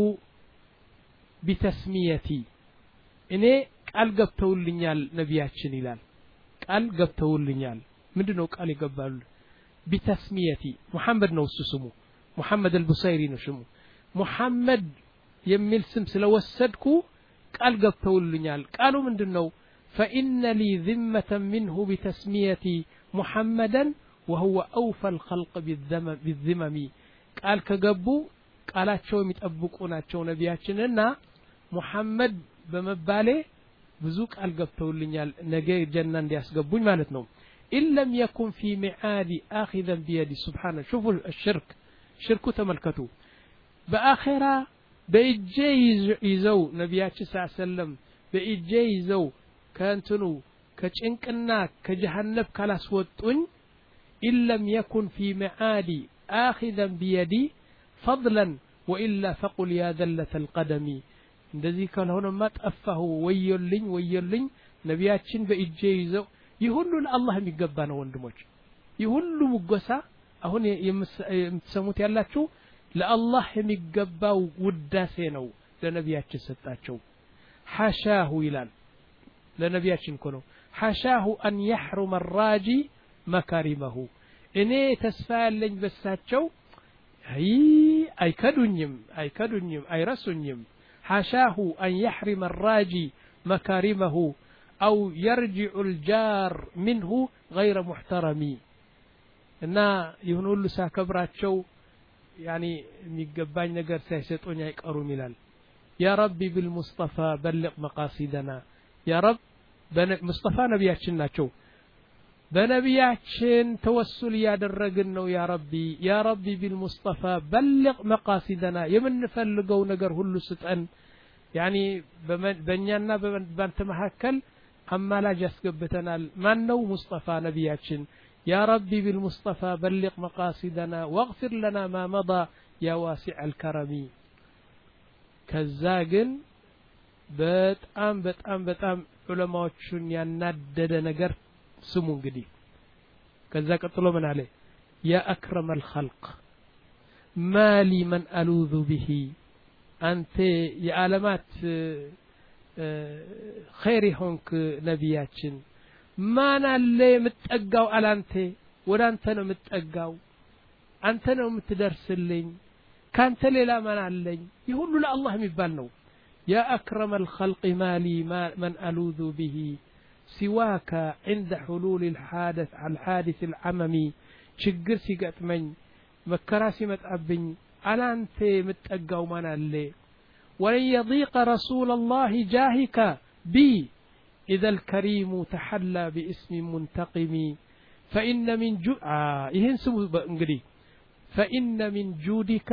بتسميتي እኔ ቃል ገብተውልኛል ነቢያችን ይላል ቃል ገብተውልኛል ምንድነው ቃል ይገባሉ بتسميتي محمد ነው ስሙ محمد البصيري ነው ስሙ محمد የሚል ስም ስለወሰድኩ ቃል ገብተውልኛል ቃሉ ምንድነው فإن لي ذمة منه بتسميتي محمدا وهو أوفى الخلق بالذمم قال كجبو قالاتشو የሚጠብቁ ናቸው ነቢያችንና محمد በመባሌ ብዙ ቃል ገብተውልኛል ነገ ጀና እንዲያስገቡኝ ማለት ነው إن لم يكن في معاد آخذا بيدي سبحانه شوفوا الشرك شركو تملكتو بآخرة بإجي يزو نبياتي صلى الله عليه وسلم بإجي يزو كانتنو كچنقنا كجهنم كلاسوطن إن لم يكن في معادي آخذا بيدي فضلا وإلا فقل يا ذلة القدم እንደዚህ ካልሆነማ ጠፋሁ ወየልኝ ወየልኝ ነቢያችን በእጄ ይዘው ይሁሉ ለአላህ የሚገባ ነው ወንድሞች ይሁሉ ሙገሳ አሁን የምትሰሙት ያላችሁ ለአላህ የሚገባው ውዳሴ ነው ለነቢያችን ሰጣቸው ሐሻሁ ይላል ለነቢያችን እኮ ነው ሐሻሁ አን يحرم الراجي مكارمه እኔ ተስፋ ያለኝ በሳቸው አይ አይከዱኝም አይከዱኝም አይረሱኝም حاشاه أن يحرم الراجي مكارمه أو يرجع الجار منه غير محترمي إن يهنول ساكبراتشو يعني ميقبان نقر سيسيطون يقروا ملال يا ربي بالمصطفى بلغ مقاصدنا يا رب مصطفى نبياتشنا شو بنبياتشن توسل يا درقنو يا ربي يا ربي بالمصطفى بلغ مقاصدنا يمن نفلقو نقر هلو ستأن يعني بنيانا بانت محاكل أما لا جسقبتنا من نو مصطفى نبياتشن يا ربي بالمصطفى بلغ مقاصدنا واغفر لنا ما مضى يا واسع الكرم كزاقن بتأم بتأم بتأم علماء ينادد نقر سمون قدي كذا قتلوا من عليه يا أكرم الخلق ما لي من ألوذ به أنت يا علامات خير هونك نبياتشن ما نالي متأقاو على أنت ولا أنت متأقاو أنت متدرسلين كانت ليلا ما نالي يقول لا الله مبالنو يا أكرم الخلق ما لي ما من ألوذ به سواك عند حلول الحادث الحادث العممي شجر سيقات من مكراسي متأبني على أنت متأقاو ما نالي ولن يضيق رسول الله جاهك بي إذا الكريم تحلى باسم منتقم فإن من جو آه إنجلي فإن من جودك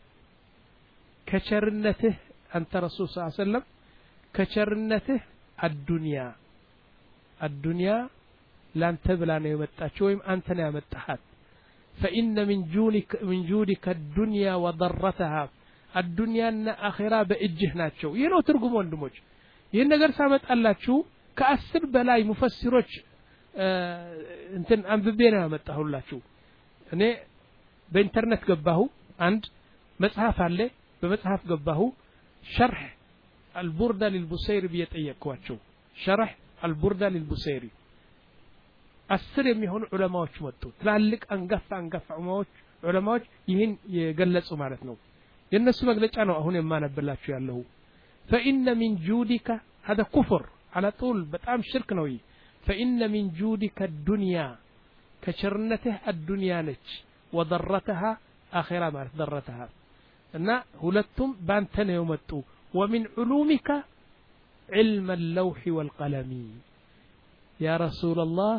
كشرنته أنت رسول صلى الله عليه وسلم كشرنته الدنيا الدنيا لن تبلى نيمتاشويم أنت نيمتحات فإن من جودك من جودك الدنيا وضرتها الدنيا الآخرة بإجهناتشو ينو ترجموا عندموج ينقر سامت الله شو كأسر بلاي مفسروش آه انتن أنببينا متأهل الله شو أنا بإنترنت قباه عند مصحف عليه بمصحف قباه شرح البردة للبصيري بيتأيكواتشو شرح البردة للبصيري أسر يميهون علماء شمتو تلالك أنقف أنقف علماء يهين يقلصوا مالتنا የነሱ መግለጫ ነው አሁን የማነብላችሁ ያለው فإن من جودك هذا كفر على طول በጣም ሽርክ ነው فإن من جودك الدنيا كشرنته الدنيا ነች وضرتها آخرة ማለት ضرتها እና ሁለቱም ባንተ ነው የመጡ ومن علومك علم اللوح والقلم يا رسول الله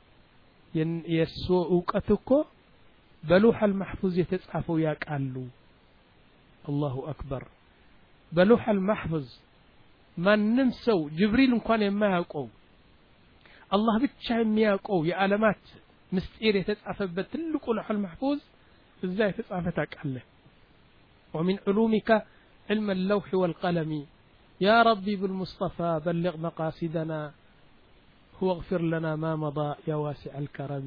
يسوء እውቀትኮ በሉህ المحفوظ የተጻፈው ያቃሉ الله أكبر بلوح المحفوظ ما ننسو جبريل እንኳን የማያውቀው الله ብቻ የሚያውቀው የዓለማት ምስጢር የተጻፈበት ትልቁ لوح المحفوظ እዛ የተጻፈ ታውቃለህ ومن علومك علم اللوح والقلم يا ربي بالمصطفى بلغ مقاصدنا هو اغفر لنا ما مضى يا واسع الكرم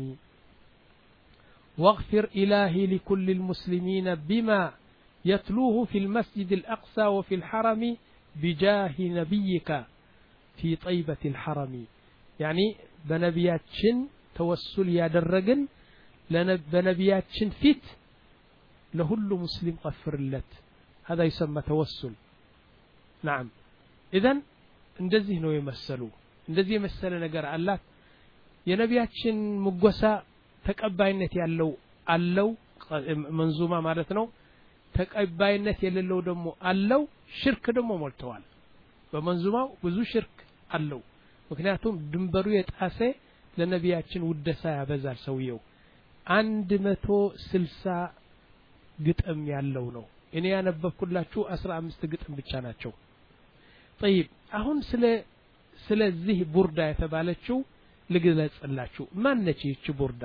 واغفر إلهي لكل المسلمين بما يتلوه في المسجد الأقصى وفي الحرم بجاه نبيك في طيبة الحرم يعني بنبياتشن توسل يا درجن بنبياتشن فيت لهل مسلم غفر اللت هذا يسمى توسل نعم إذن እንደዚህ ነው የመሰሉ እንደዚህ የመሰለ ነገር አላት የነቢያችን ሙገሳ ተቀባይነት ያለው አለው መንዙማ ማለት ነው ተቀባይነት የሌለው ደግሞ አለው ሽርክ ደግሞ ሞልተዋል በመንዙማው ብዙ ሽርክ አለው ምክንያቱም ድንበሩ የጣሰ ለነቢያችን ውደሳ ያበዛል ሰውየው አንድ መቶ ስልሳ ግጥም ያለው ነው እኔ ያነበብኩላችሁ አስራ አምስት ግጥም ብቻ ናቸው طيب አሁን ስለ ስለዚህ ቡርዳ የተባለችው ልግለጽላችሁ ማን ነች ይቺ ቡርዳ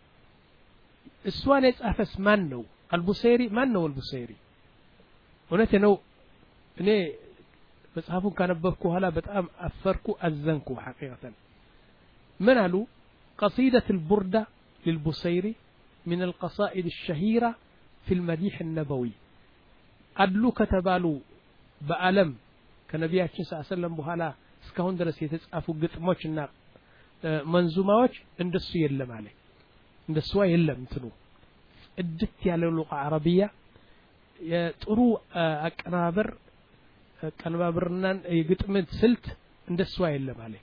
እሷን የጻፈስ ማን ነው البصيري من هو البصيري እውነት ነው እኔ መጽሐፉን ካነበብኩ ኋላ በጣም አፈርኩ አዘንኩ حقيقة من قالوا قصيدة البردة للبصيري من القصائد الشهيرة في المديح النبوي أدلو كتبالو بألم كنبياتنا صلى الله عليه وسلم بحالا እስካሁን ድረስ የተጻፉ ግጥሞችና መንዙማዎች እንደሱ የለም አለ እንደሱ የለም እንትኑ እድት ያለው ሉቃ አረቢያ የጥሩ አቀናበር ቀንባብርናን የግጥም ስልት እንደሱ የለም አለ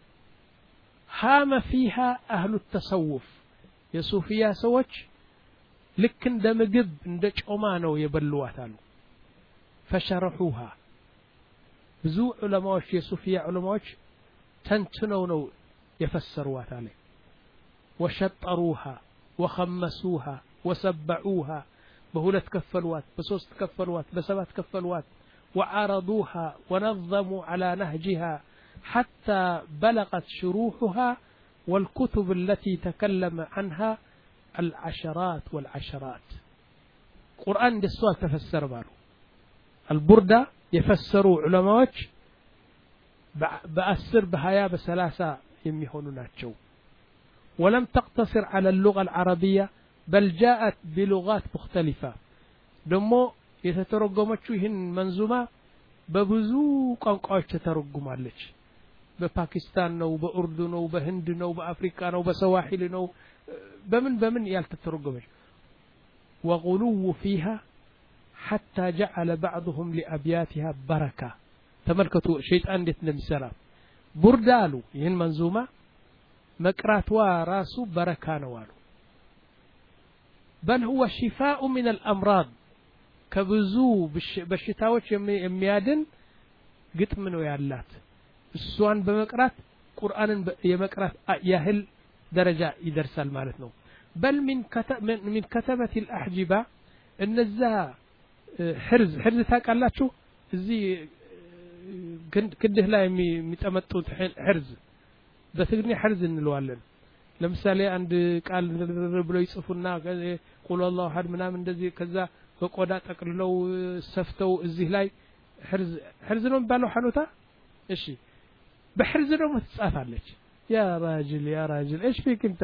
ሃመ فيها اهل التصوف የሱፊያ ሰዎች ልክ እንደ ምግብ እንደ ጮማ ነው የበሉዋት አሉ فشرحوها ብዙ ዑለማዎች የሱፊያ ዑለማዎች ተንትነው ነው የፈሰሩዋት አለ وشطروها وخمسوها وسبعوها بهولت كفلوات بصوص كفلوات بسبات كفلوات وعرضوها ونظموا على نهجها حتى بلغت شروحها والكتب التي تكلم عنها العشرات والعشرات قرآن دسوال تفسر بارو البردة يفسروا علماء بأسر بهايا بثلاثة يميحونوا ناتشو ولم تقتصر على اللغة العربية بل جاءت بلغات مختلفة ደሞ የተተረጎመችው ይህን መንዙማ በብዙ ቋንቋዎች ተተረጉማለች በፓኪስታን ነው በኡርዱ ነው በህንድ ነው በአፍሪካ ነው በሰዋሂል ነው በምን በምን ያልተተረጎመች وغلو فيها حتى جعل بعضهم لأبياتها بركة تملكتوا شيطان እንዴት እንደሚሰራ ቡርዳሉ ይህን መንዙማ መቅራትዋ ራሱ በረካ ነው አሉ بل هو شفاء من الأمراض ከብዙ በሽታዎች የሚያድን ግጥም ነው ያላት እሷን በመቅራት ቁርአንን የመቅራት ያህል ደረጃ ይደርሳል ማለት ነው بل من كتب من كتبة الأحجبة እነዛ ሕርዝ ሕርዝ ታውቃላችሁ እዚህ ክንድህ ላይ የሚጠመጡት ሕርዝ በትግርኛ ሕርዝ እንለዋለን ለምሳሌ አንድ ቃል ብሎ ይጽፉና ቁል አላሁ አሐድ ምናምን እንደዚህ ከዛ በቆዳ ጠቅልለው ሰፍተው እዚህ ላይ ሕርዝ ሕርዝ ነው የሚባለው ሐኑታ እሺ በሕርዝ ደግሞ ትጻፋለች ያ راجل ያ راجل ايش فيك انت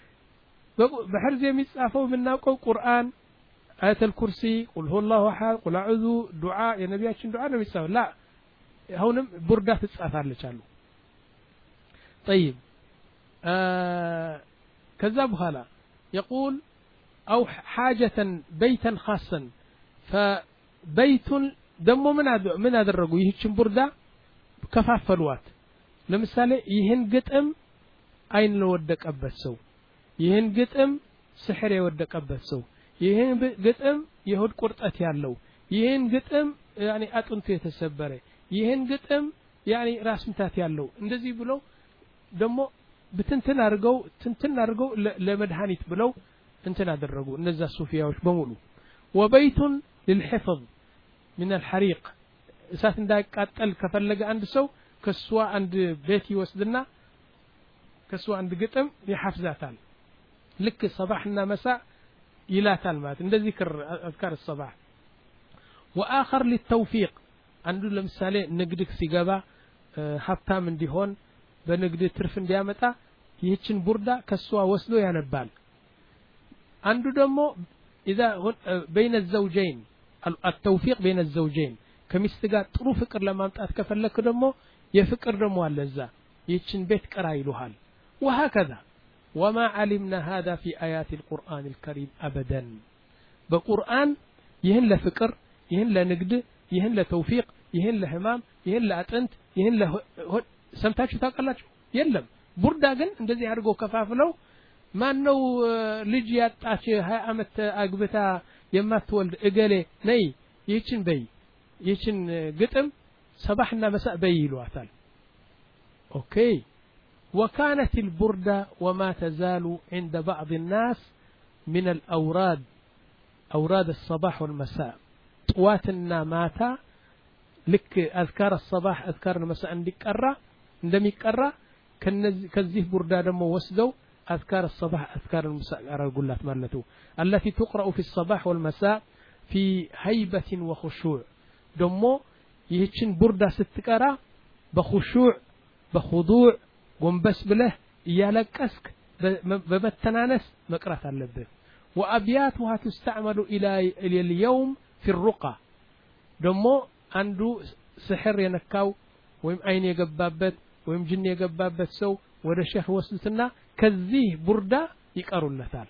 በሕርዝ የሚጻፈው ምናውቀው ቁርአን آية الكرسي قل هو الله أحد قل أعوذ دعاء يا نبياتنا دعاء نبي سوا لا هونم بردات تسافر لشالو طيب آه كذاب هلا يقول أو حاجة بيتا خاصا فبيت دمو من هذا من هذا الرجل يهتم بردا كفاف فلوات لمثال يهن قتم أين لو ودك أبسو يهن قتم سحر يودك أبسو ይሄን ግጥም ይሁድ ቁርጠት ያለው ይሄን ግጥም ያኒ አጥንቱ የተሰበረ ይሄን ግጥም ያኒ ራስ ምታት ያለው እንደዚህ ብለው ደሞ በትንትን አርገው ትንትን አርገው ለመድኃኒት ብለው እንትን አደረጉ እነዛ ሱፊያዎች በሙሉ وبيت للحفظ من الحريق እሳት እንዳይቃጠል ከፈለገ አንድ ሰው ከሷ አንድ ቤት ይወስድና ከሷ አንድ ግጥም ይሐፍዛታል ልክ صباحና مساء ይላታል ማለት እንደዚህ ክር አዝካር الصباح واخر للتوفيق አንዱ ለምሳሌ ንግድክ ሲገባ ሀብታም እንዲሆን በንግድ ትርፍ እንዲያመጣ ይህችን ቡርዳ ከሷ ወስዶ ያነባል አንዱ ደግሞ اذا بين الزوجين التوفيق بين الزوجين ከሚስት ጋር ጥሩ ፍቅር ለማምጣት ከፈለክ ደግሞ የፍቅር ደግሞ አለዛ ይህችን ቤት ቀራ ይሉሃል وهكذا وما علمنا هذا في آيات القرآن الكريم أبدا بقرآن يهن لفكر يهن لنقد يهن لتوفيق يهن لهمام يهن لأتنت يهن له سمتاش تاقلاش يلم برداغن اندزي هرقو كفافلو ما انو لجيات اشي هاي امت اقبتا يمات ولد اقالي ني يهشن بي يهشن قتم صباحنا مساء بي الواتال اوكي وكانت البردة وما تزال عند بعض الناس من الأوراد أوراد الصباح والمساء طواتنا ماتا لك أذكار الصباح أذكار المساء عندك قرأ عندما يقرأ كذيه بردة دمو وسدو أذكار الصباح أذكار المساء أرى القلات مالته التي تقرأ في الصباح والمساء في هيبة وخشوع دمو يهتشن بردة ستقرأ بخشوع بخضوع ጎንበስ ብለህ ያለቀስክ በመተናነስ መቅራት አለብህ وابياتها تستعمل الى اليوم في الرقى ደሞ አንዱ ስሕር የነካው ወይም አይን የገባበት ወይም ጅን የገባበት ሰው ወደ ሼህ ወስልትና ከዚህ ቡርዳ ይቀሩለታል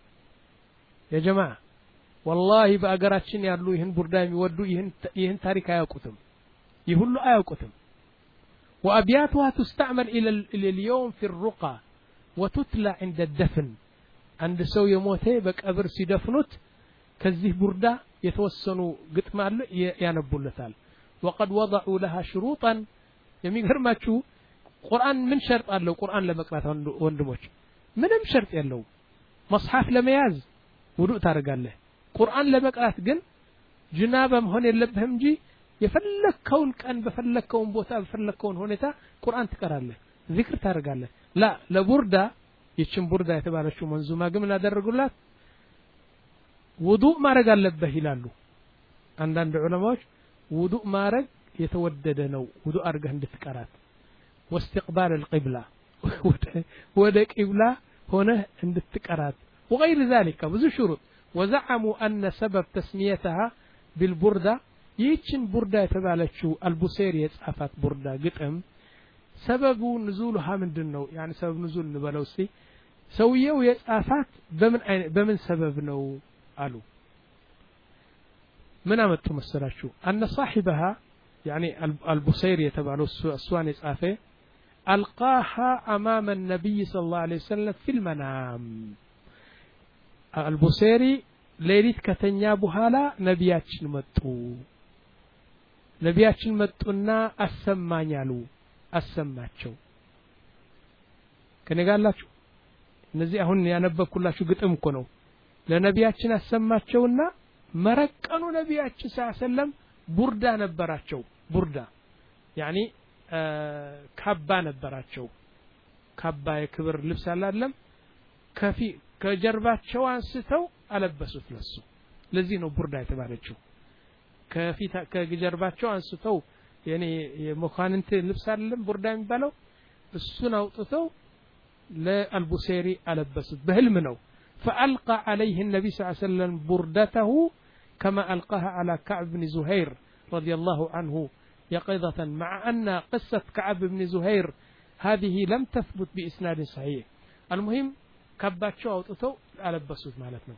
ያ ጀማዓ والله በአገራችን ያሉ ይህን ቡርዳ የሚወዱ ይህን ይህን ታሪክ አያውቁትም ይሁሉ አያውቁትም وأبياتها تستعمل إلى اليوم في الرقى وتتلى عند الدفن عند سو يموته بقبر سيدفنوت كذه بردا يتوسنوا قطم ينبولتال وقد وضعوا لها شروطا يميغرماچو قرآن من شرط قالوا قرآن لمقرات وندموش منم شرط يالو مصحف لمياز ودوء تارقاله قرآن لمقرات جن جنابهم هون يلبهم جي يفلكون كان بفلكون بوتا بفلكون هونيتا قرآن تقرأله ذكر تارقاله لا لبردا يتشم بردا يتبارشو منزوما قمنا درقلات وضوء ما رقال لبه هلالو عندنا علماء وضوء ما رق يتوددنو وضوء أرقه عند فكرات واستقبال القبلة ودك قبلة هنا عند الفكرات وغير ذلك بذو شروط وزعموا أن سبب تسميتها بالبردة يتشن بردة يتبالتشو البوسيري يتعفات بردة قطم سبب نزولها من دنو يعني سبب نزول نبالوسي سويو يتعفات بمن, بمن سبب نو قالوا من أمتو مسراتشو أن صاحبها يعني البوسيري يتبالو السوان يتعفه ألقاها أمام النبي صلى الله عليه وسلم في المنام البوسيري ليلت كتنيا بهالا نبياتشن متو نبياتشن متونا أسمانيالو أسماتشو كان قالاتشو نزي أهون ያነበብኩላችሁ ግጥም እኮ ነው ለነቢያችን አሰማቸውና መረቀኑ ነቢያችን ሰለላሁ ዐለይሂ ወሰለም ቡርዳ ነበራቸው ቡርዳ ያኒ ካባ ነበራቸው ካባ የክብር ልብስ አላለም ከፊ ከጀርባቸው አንስተው አለበሱት ለሱ ለዚህ ነው ቡርዳ የተባለችው ከፊት ከጀርባቸው አንስተው ያኔ የመኳንንት ልብስ አይደለም ቡርዳ የሚባለው እሱን አውጥተው ለአልቡሴሪ አለበሱት በህልም ነው فألقى عليه النبي صلى الله عليه وسلم بردته كما ألقاها على كعب بن زهير رضي الله عنه يقظة مع أن قصة كعب بن زهير هذه لم تثبت بإسناد صحيح المهم كباتشو أوتو ألبسوت مالتنا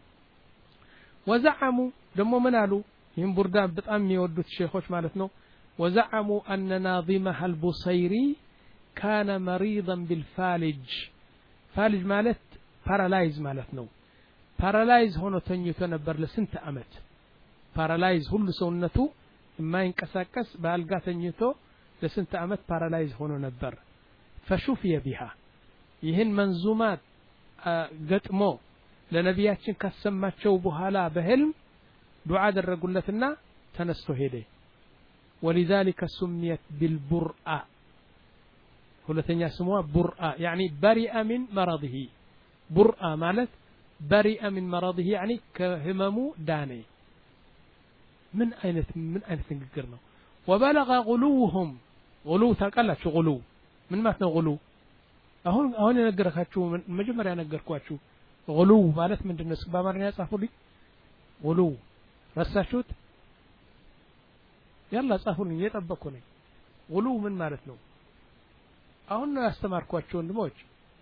وزعموا دمو منالو يم بردان بطعم يودوت الشيخوش مالتنا وزعموا أن ناظمها البصيري كان مريضا بالفالج فالج مالت بارالايز مالتنا بارالايز هونو تنيوتو نبر لسنت أمت بارالايز هلو سونتو ما ينكساكس بالغا تنيوتو لسنت أمت بارالايز هونو نبر فشوفي بها يهن منظومات قطمو لنبياتشن كسماتشو بهالا بهلم دعاء درقلتنا تنستو هيدي ولذلك سميت بالبرء هلتنيا سموها برء يعني برئ من مرضه برء مالت برئ من مرضه يعني كهممو داني من أين من أين تنقرنا وبلغ غلوهم غلو تقلت شو غلو من ما غلو أهون أهون ينقرك هاتشو من مجمر ينقركوا غلو مالت من الناس بامرنا صافوا لي غلو رساشوت يلا صافوا لي يطبقوني غلو من مالتنا أهون يستمركوا وندموج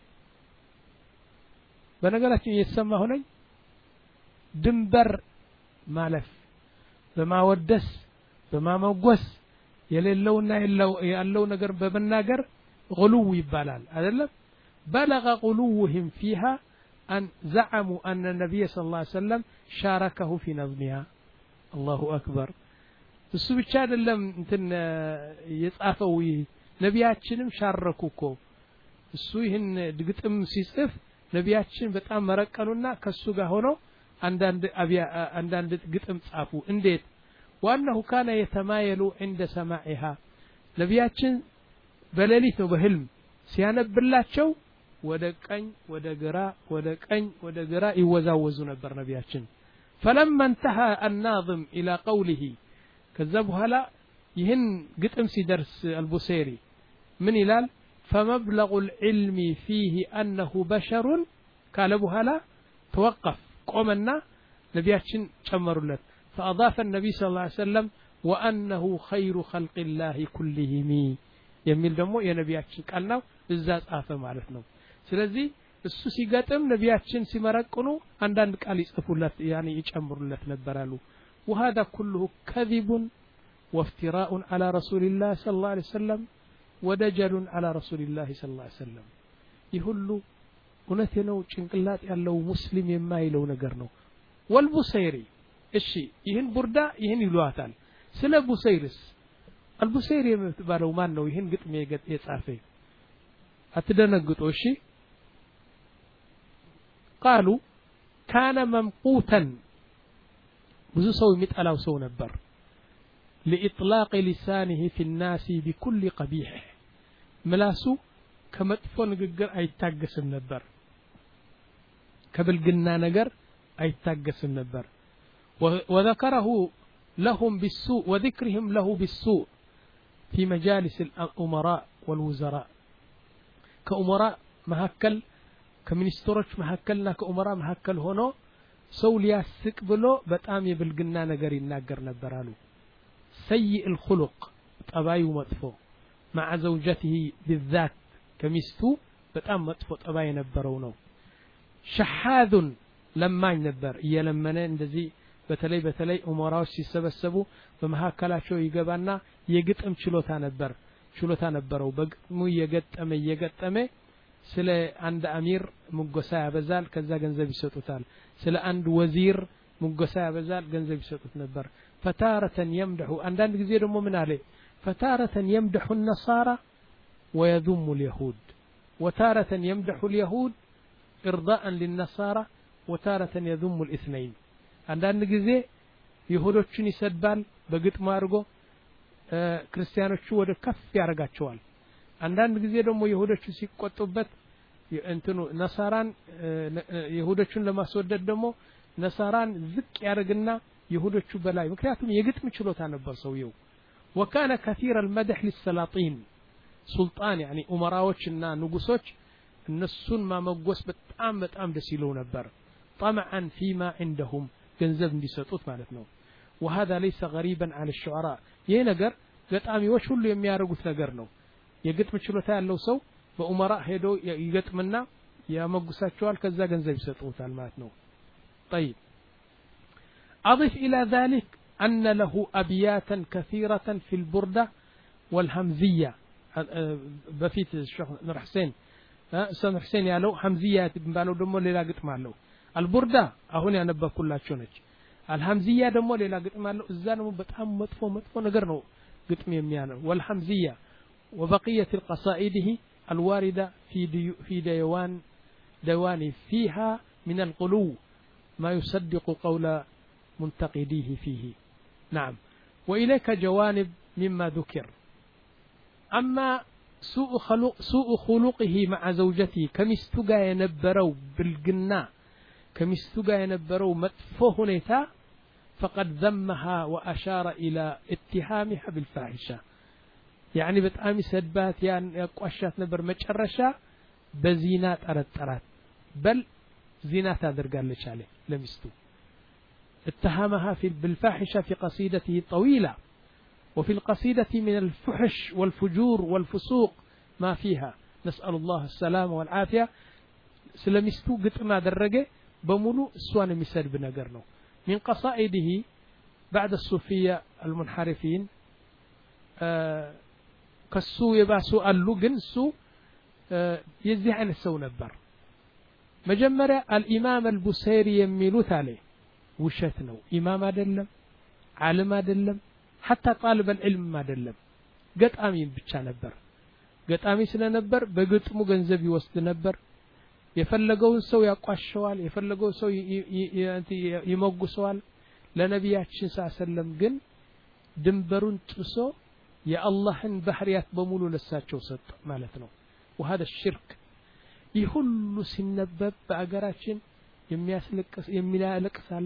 በነገራችን እየተሰማ ሆነኝ ድንበር ማለፍ በማወደስ በማመጎስ የሌለውና ያለው ነገር በመናገር غلو ይባላል አይደለም بلغ غلوهم فيها أن زعموا أن النبي صلى الله عليه وسلم شاركه في نظمها الله أكبر እሱ ብቻ አይደለም እንትን የጻፈው ነቢያችንም ሻረኩኮ እሱ ይህን ድግጥም ሲጽፍ ነቢያችን በጣም መረቀኑና ከሱ ጋር ሆነው አንዳንድ አብያ አንዳንድ ግጥም ጻፉ እንዴት وانه كان يتمايل عند سماعها ነቢያችን በሌሊት ነው በህልም ሲያነብላቸው ወደ ቀኝ ወደ ግራ ወደ ቀኝ ወደ ግራ ይወዛወዙ ነበር ነቢያችን فلما انتهى الناظم الى قوله ከዛ በኋላ ይህን ግጥም ሲደርስ አልቡሴሪ ምን ይላል فمبلغ العلم فيه أنه بشر قال بهلا توقف قومنا نبياتشن شمرولت فأضاف النبي صلى الله عليه وسلم وأنه خير خلق الله كلهم يميل دمو يا نبياتشن قالنا بالذات آفة معرفنا سلزي السوسي قاتم نبياتشن سمرقنو عندنا قال يصفولت يعني يشمرولت نبرالو وهذا كله كذب وافتراء على رسول الله صلى الله عليه وسلم ودجل على رسول الله صلى الله عليه وسلم يهلو እውነት ነው ጭንቅላት ያለው ሙስሊም የማይለው ነገር ነው ወልቡሰይሪ እሺ ይህን ቡርዳ ይህን ይሏታል ስለ ቡሰይርስ አልቡሰይሪ የምትባለው ማን ነው ይህን ግጥም የጻፈ አትደነግጡ እሺ قالوا كان ممقوتا ብዙ ሰው የሚጠላው ሰው ነበር لإطلاق لسانه في الناس بكل قبيح ملاسو ከመጥፎ ንግግር አይታገስም ነበር ከብልግና ነገር አይታገስም ነበር وذكره لهم بالسوء وذكرهم له بالسوء في مجالس الأمراء والوزراء كأمراء مهكل كمنستروች مهكلنا كأمراء مهكل هنا ሰው ሊያስቅ ብሎ በጣም የብልግና ነገር ይናገር ነበር አሉ سيء الخلق ጠባዩ መጥፎ مع زوجته بالذات ከሚስቱ በጣም መጥፎ ጠባይ ነበረው ነው شحاذ ለማኝ ነበር እየለመነ እንደዚህ በተለይ በተለይ ኡመራዎች ሲሰበሰቡ በመሐከላቸው ይገባና የግጥም ችሎታ ነበር ችሎታ ነበረው በግጥሙ የገጠመ የገጠመ ስለ አንድ አሚር ሙገሳ ያበዛል ከዛ ገንዘብ ይሰጡታል ስለ አንድ ወዚር ሙገሳ ያበዛል ገንዘብ ይሰጡት ነበር فتارة يمدح عندنا ጊዜ ደግሞ ምን አለ فتارة يمدح النصارى ويذم اليهود وتارة يمدح اليهود إرضاء للنصارى وتارة يذم الاثنين عندنا ጊዜ ይሁዶችን ይሰድባል በግጥም አድርጎ ክርስቲያኖቹ ወደ ከፍ ያረጋቸዋል አንዳንድ ጊዜ ደግሞ ይሁዶቹ ሲቆጡበት እንትኑ ነሳራን ይሁዶቹን ለማስወደድ ደግሞ ነሳራን ዝቅ ያርግና ይሁዶቹ በላይ ምክንያቱም የግጥም ችሎታ ነበር ሰውየው وكان كثير المدح للسلاطين سلطان يعني امراዎችና ንጉሶች እነሱን ማመጎስ በጣም በጣም ደስ ይለው ነበር طمعا فيما عندهم ገንዘብ እንዲሰጡት ማለት ነው وهذا ليس غريبا على الشعراء ይሄ ነገር ገጣሚዎች ሁሉ የሚያደርጉት ነገር ነው የግጥም ችሎታ ያለው ሰው በኡመራ ሄዶ ይገጥምና ያመጉሳቸዋል ከዛ ገንዘብ ይሰጡታል ማለት ነው طيب اضف الى ذلك ان له ابياتا كثيره في البرده والهمزيه بفيت الشيخ نور حسين استاذ حسين ያለው همزيه ባለው ደግሞ ሌላ ግጥም አለው البرده አሁን ያነበብኩላችሁ ነች الهمزيه ደግሞ ሌላ ግጥም አለው እዛ ደግሞ በጣም መጥፎ መጥፎ ነገር ነው ግጥም የሚያነው والهمزيه وبقيه القصائده الوارده في دي في ديوان ديوان فيها من الغلو ما يصدق قول منتقديه فيه نعم وإليك جوانب مما ذكر أما سوء خلق سوء خلقه مع زوجته كمستجا ينبروا بالجنة كمستجا ينبروا مدفوه نتا فقد ذمها وأشار إلى اتهامها بالفاحشة يعني بتأمي سدبات يعني يقوشات نبر مجرشة بزينات أرترات بل زينات هذا قال لك عليه لمستو اتهمها في بالفاحشة في قصيدته الطويلة وفي القصيدة من الفحش والفجور والفسوق ما فيها نسأل الله السلامة والعافية سلمستو قطنا درجة بمولو سوان مسد بنقرنو من قصائده بعد الصوفية المنحرفين آه كسو يباسو اللوغن سو آه يزي عن السو نبر مجمرة الإمام البسيري يميلوت عليه ውሸት ነው ኢማም አይደለም ዓለም አይደለም حتى طالب العلم አይደለም ገጣሚ ብቻ ነበር ገጣሚ ስለነበር በግጥሙ ገንዘብ ይወስድ ነበር የፈለገውን ሰው ያቋሸዋል የፈለገው ሰው ይመጉሰዋል ለነቢያችን ሰለላሁ ግን ድንበሩን ጥሶ የአላህን ባህሪያት በሙሉ ለሳቸው ሰጠ ማለት ነው وهذا الشرك ይሁሉ ሲነበብ በአገራችን የሚያስለቅስ የሚላለቅስ አለ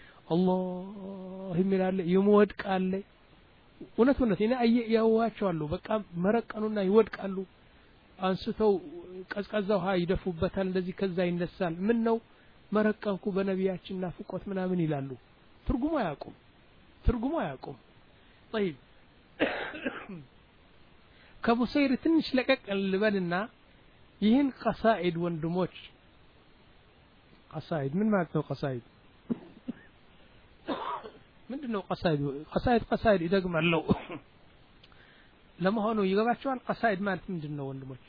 አላህ የሚላለ ይሞድቅ አለ እውነት እውነት እኔ ያዋቸዋለሁ በቃ መረቀኑና ይወድቃሉ አንስተው ቀዝቃዛ ውሃ ይደፉበታል እንደዚህ ከዛ ይነሳል ምን ነው መረቀንኩ በነቢያችን ናፍቆት ምናምን ይላሉ ትርጉሙ አያውቁም ትርጉሙ አያውቁም طيب ከቡሰይር ትንሽ ለቀቅ ልበልና ይህን ቀሳኢድ ወንድሞች قصائد من معنى قصائد ምንድነው قصائد قصائد قصائد ይደግም አለው ለመሆኑ ይገባቸዋል قصائد ማለት ምንድነው ወንድሞች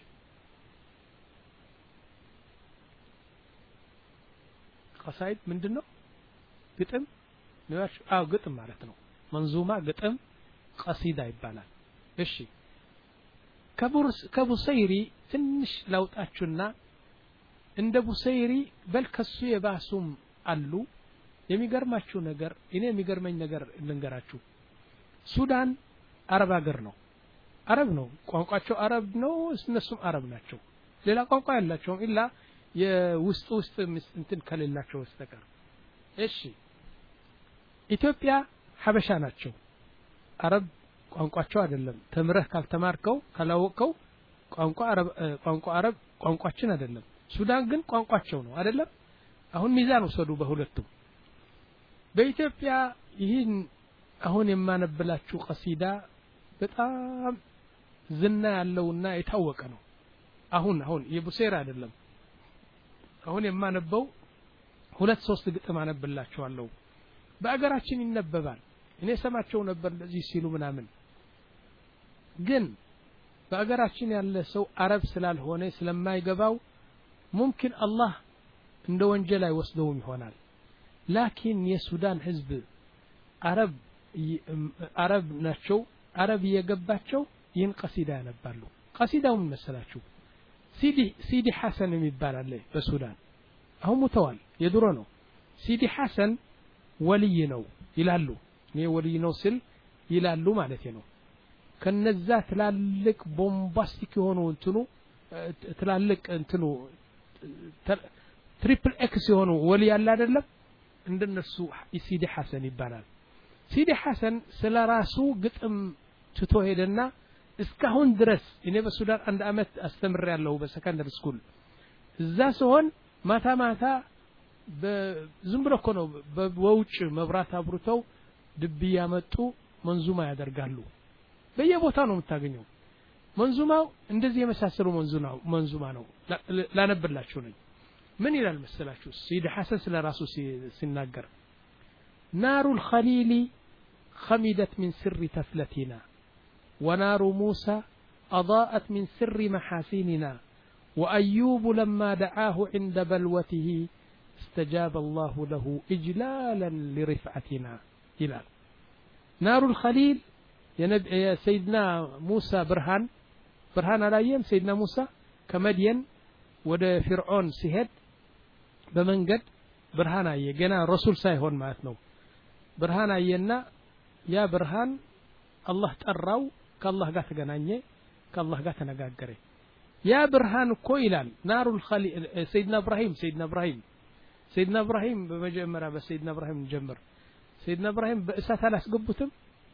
قصائد ምንድነው ግጥም ነው አው ግጥም ማለት ነው መንዙማ ግጥም قصيدة ይባላል እሺ ከቡርስ ከቡሰይሪ ትንሽ ላውጣችሁና እንደ ቡሰይሪ በልከሱ የባሱም አሉ የሚገርማችሁ ነገር እኔ የሚገርመኝ ነገር ልንገራችሁ ሱዳን አረብ ሀገር ነው አረብ ነው ቋንቋቸው አረብ ነው እነሱም አረብ ናቸው ሌላ ቋንቋ ያላቸው ኢላ የውስጥ ውስጥ እንትን ከሌላቸው በስተቀር እሺ ኢትዮጵያ ሐበሻ ናቸው አረብ ቋንቋቸው አይደለም ተምረህ ካልተማርከው ካላወቀው ቋንቋ አረብ ቋንቋ አረብ ቋንቋችን አይደለም ሱዳን ግን ቋንቋቸው ነው አይደለም አሁን ሚዛን ወሰዱ በሁለቱም በኢትዮጵያ ይህን አሁን የማነብላችሁ ቀሲዳ በጣም ዝና ያለውና የታወቀ ነው አሁን አሁን የቡሴራ አይደለም አሁን የማነበው ሁለት ሶስት ግጥም አነብላችኋለሁ በአገራችን ይነበባል እኔ ሰማቸው ነበር እንደዚህ ሲሉ ምናምን ግን በአገራችን ያለ ሰው አረብ ስላልሆነ ስለማይገባው ممكن الله እንደ ወንጀል አይወስደውም ይሆናል ላኪን የሱዳን ህዝብ አረብ አረብ ናቸው አረብ የገባቸው ይህን ቀሲዳ ያነባሉ ቀሲዳው ምን መሰላችሁ ሲዲ ሲዲ ሐሰን የሚባል አለ በሱዳን አሁን ሞተዋል የድሮ ነው ሲዲ ሐሰን ወልይ ነው ይላሉ ነው ወልይ ነው ስል ይላሉ ማለት ነው ከነዛ ትላልቅ ቦምባስቲክ የሆኑ እንትኑ ትላልቅ እንትኑ ትሪፕል ኤክስ የሆኑ ወልይ ያለ አይደለም እንደነሱ ሲዲ ሐሰን ይባላል ሲዲ ሐሰን ስለራሱ ግጥም ትቶ ሄደና እስካሁን ድረስ እኔ በሱዳን አንድ አመት አስተምሬያለሁ በሰከንደሪ ስኩል እዛ ሲሆን ማታ ማታ በዝም ብሎ እኮ ነው በውጭ መብራት አብሩተው ድብ ያመጡ መንዙማ ያደርጋሉ በየቦታው ነው የምታገኘው መንዙማው እንደዚህ የመሳሰሉ መንዙማው መንዙማ ነው ላነብላችሁ ነኝ ምን ይላል መሰላችሁ ሲዲ ሐሰን ስለራሱ ሲናገር نار الخليل خمدت من سر تفلتنا ونار موسى أضاءت من سر محاسننا وأيوب لما دعاه عند بلوته استجاب الله له إجلالا لرفعتنا إلى نار الخليل يا, نبي يا سيدنا موسى برهان برهان على أيام سيدنا موسى كمدين ود فرعون سهد بمنقد برهان أيه جنا رسول سايهون ماتنو برهان أينا يا برهان الله تقرأو كالله قات جنانية كالله قات نجاجري يا برهان كويلان نار الخليل سيدنا إبراهيم سيدنا إبراهيم سيدنا إبراهيم بمجمرة بس سيدنا إبراهيم مجمر سيدنا إبراهيم بأسات على أسقبتهم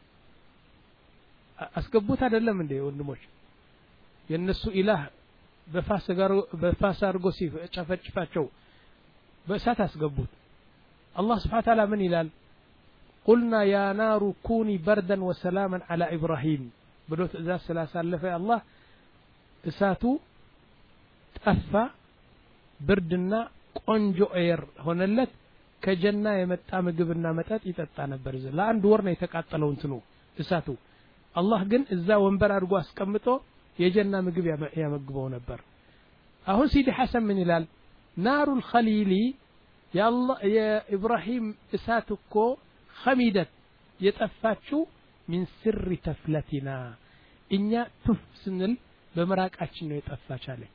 أسقبوت هذا اللي من ده ونموش ينسو إله بفاس جارو بفاس أرجوسي شافت شفتشو بأسات أسقبوت الله سبحانه وتعالى من إلال قلنا يا نار كوني بردا وسلاما على إبراهيم بلوت إذا سلاسة لفي الله إساتو تأفى بردنا قنجو إير هنالت كجنة يمتع مقبلنا متات يتتانا برز لا عند ورنا يتقاتلون تنو إساتو الله جن إذا وانبر أرجو أسكمتو يجنة مقب يا مقبو نبر أهو سيدي حسن من إلال نار الخليلي يا الله يا إبراهيم إساتوكو خميدت يتفاتشو من سر تفلتنا إنيا تفسنل بمراك أتشنو يتفاتش عليه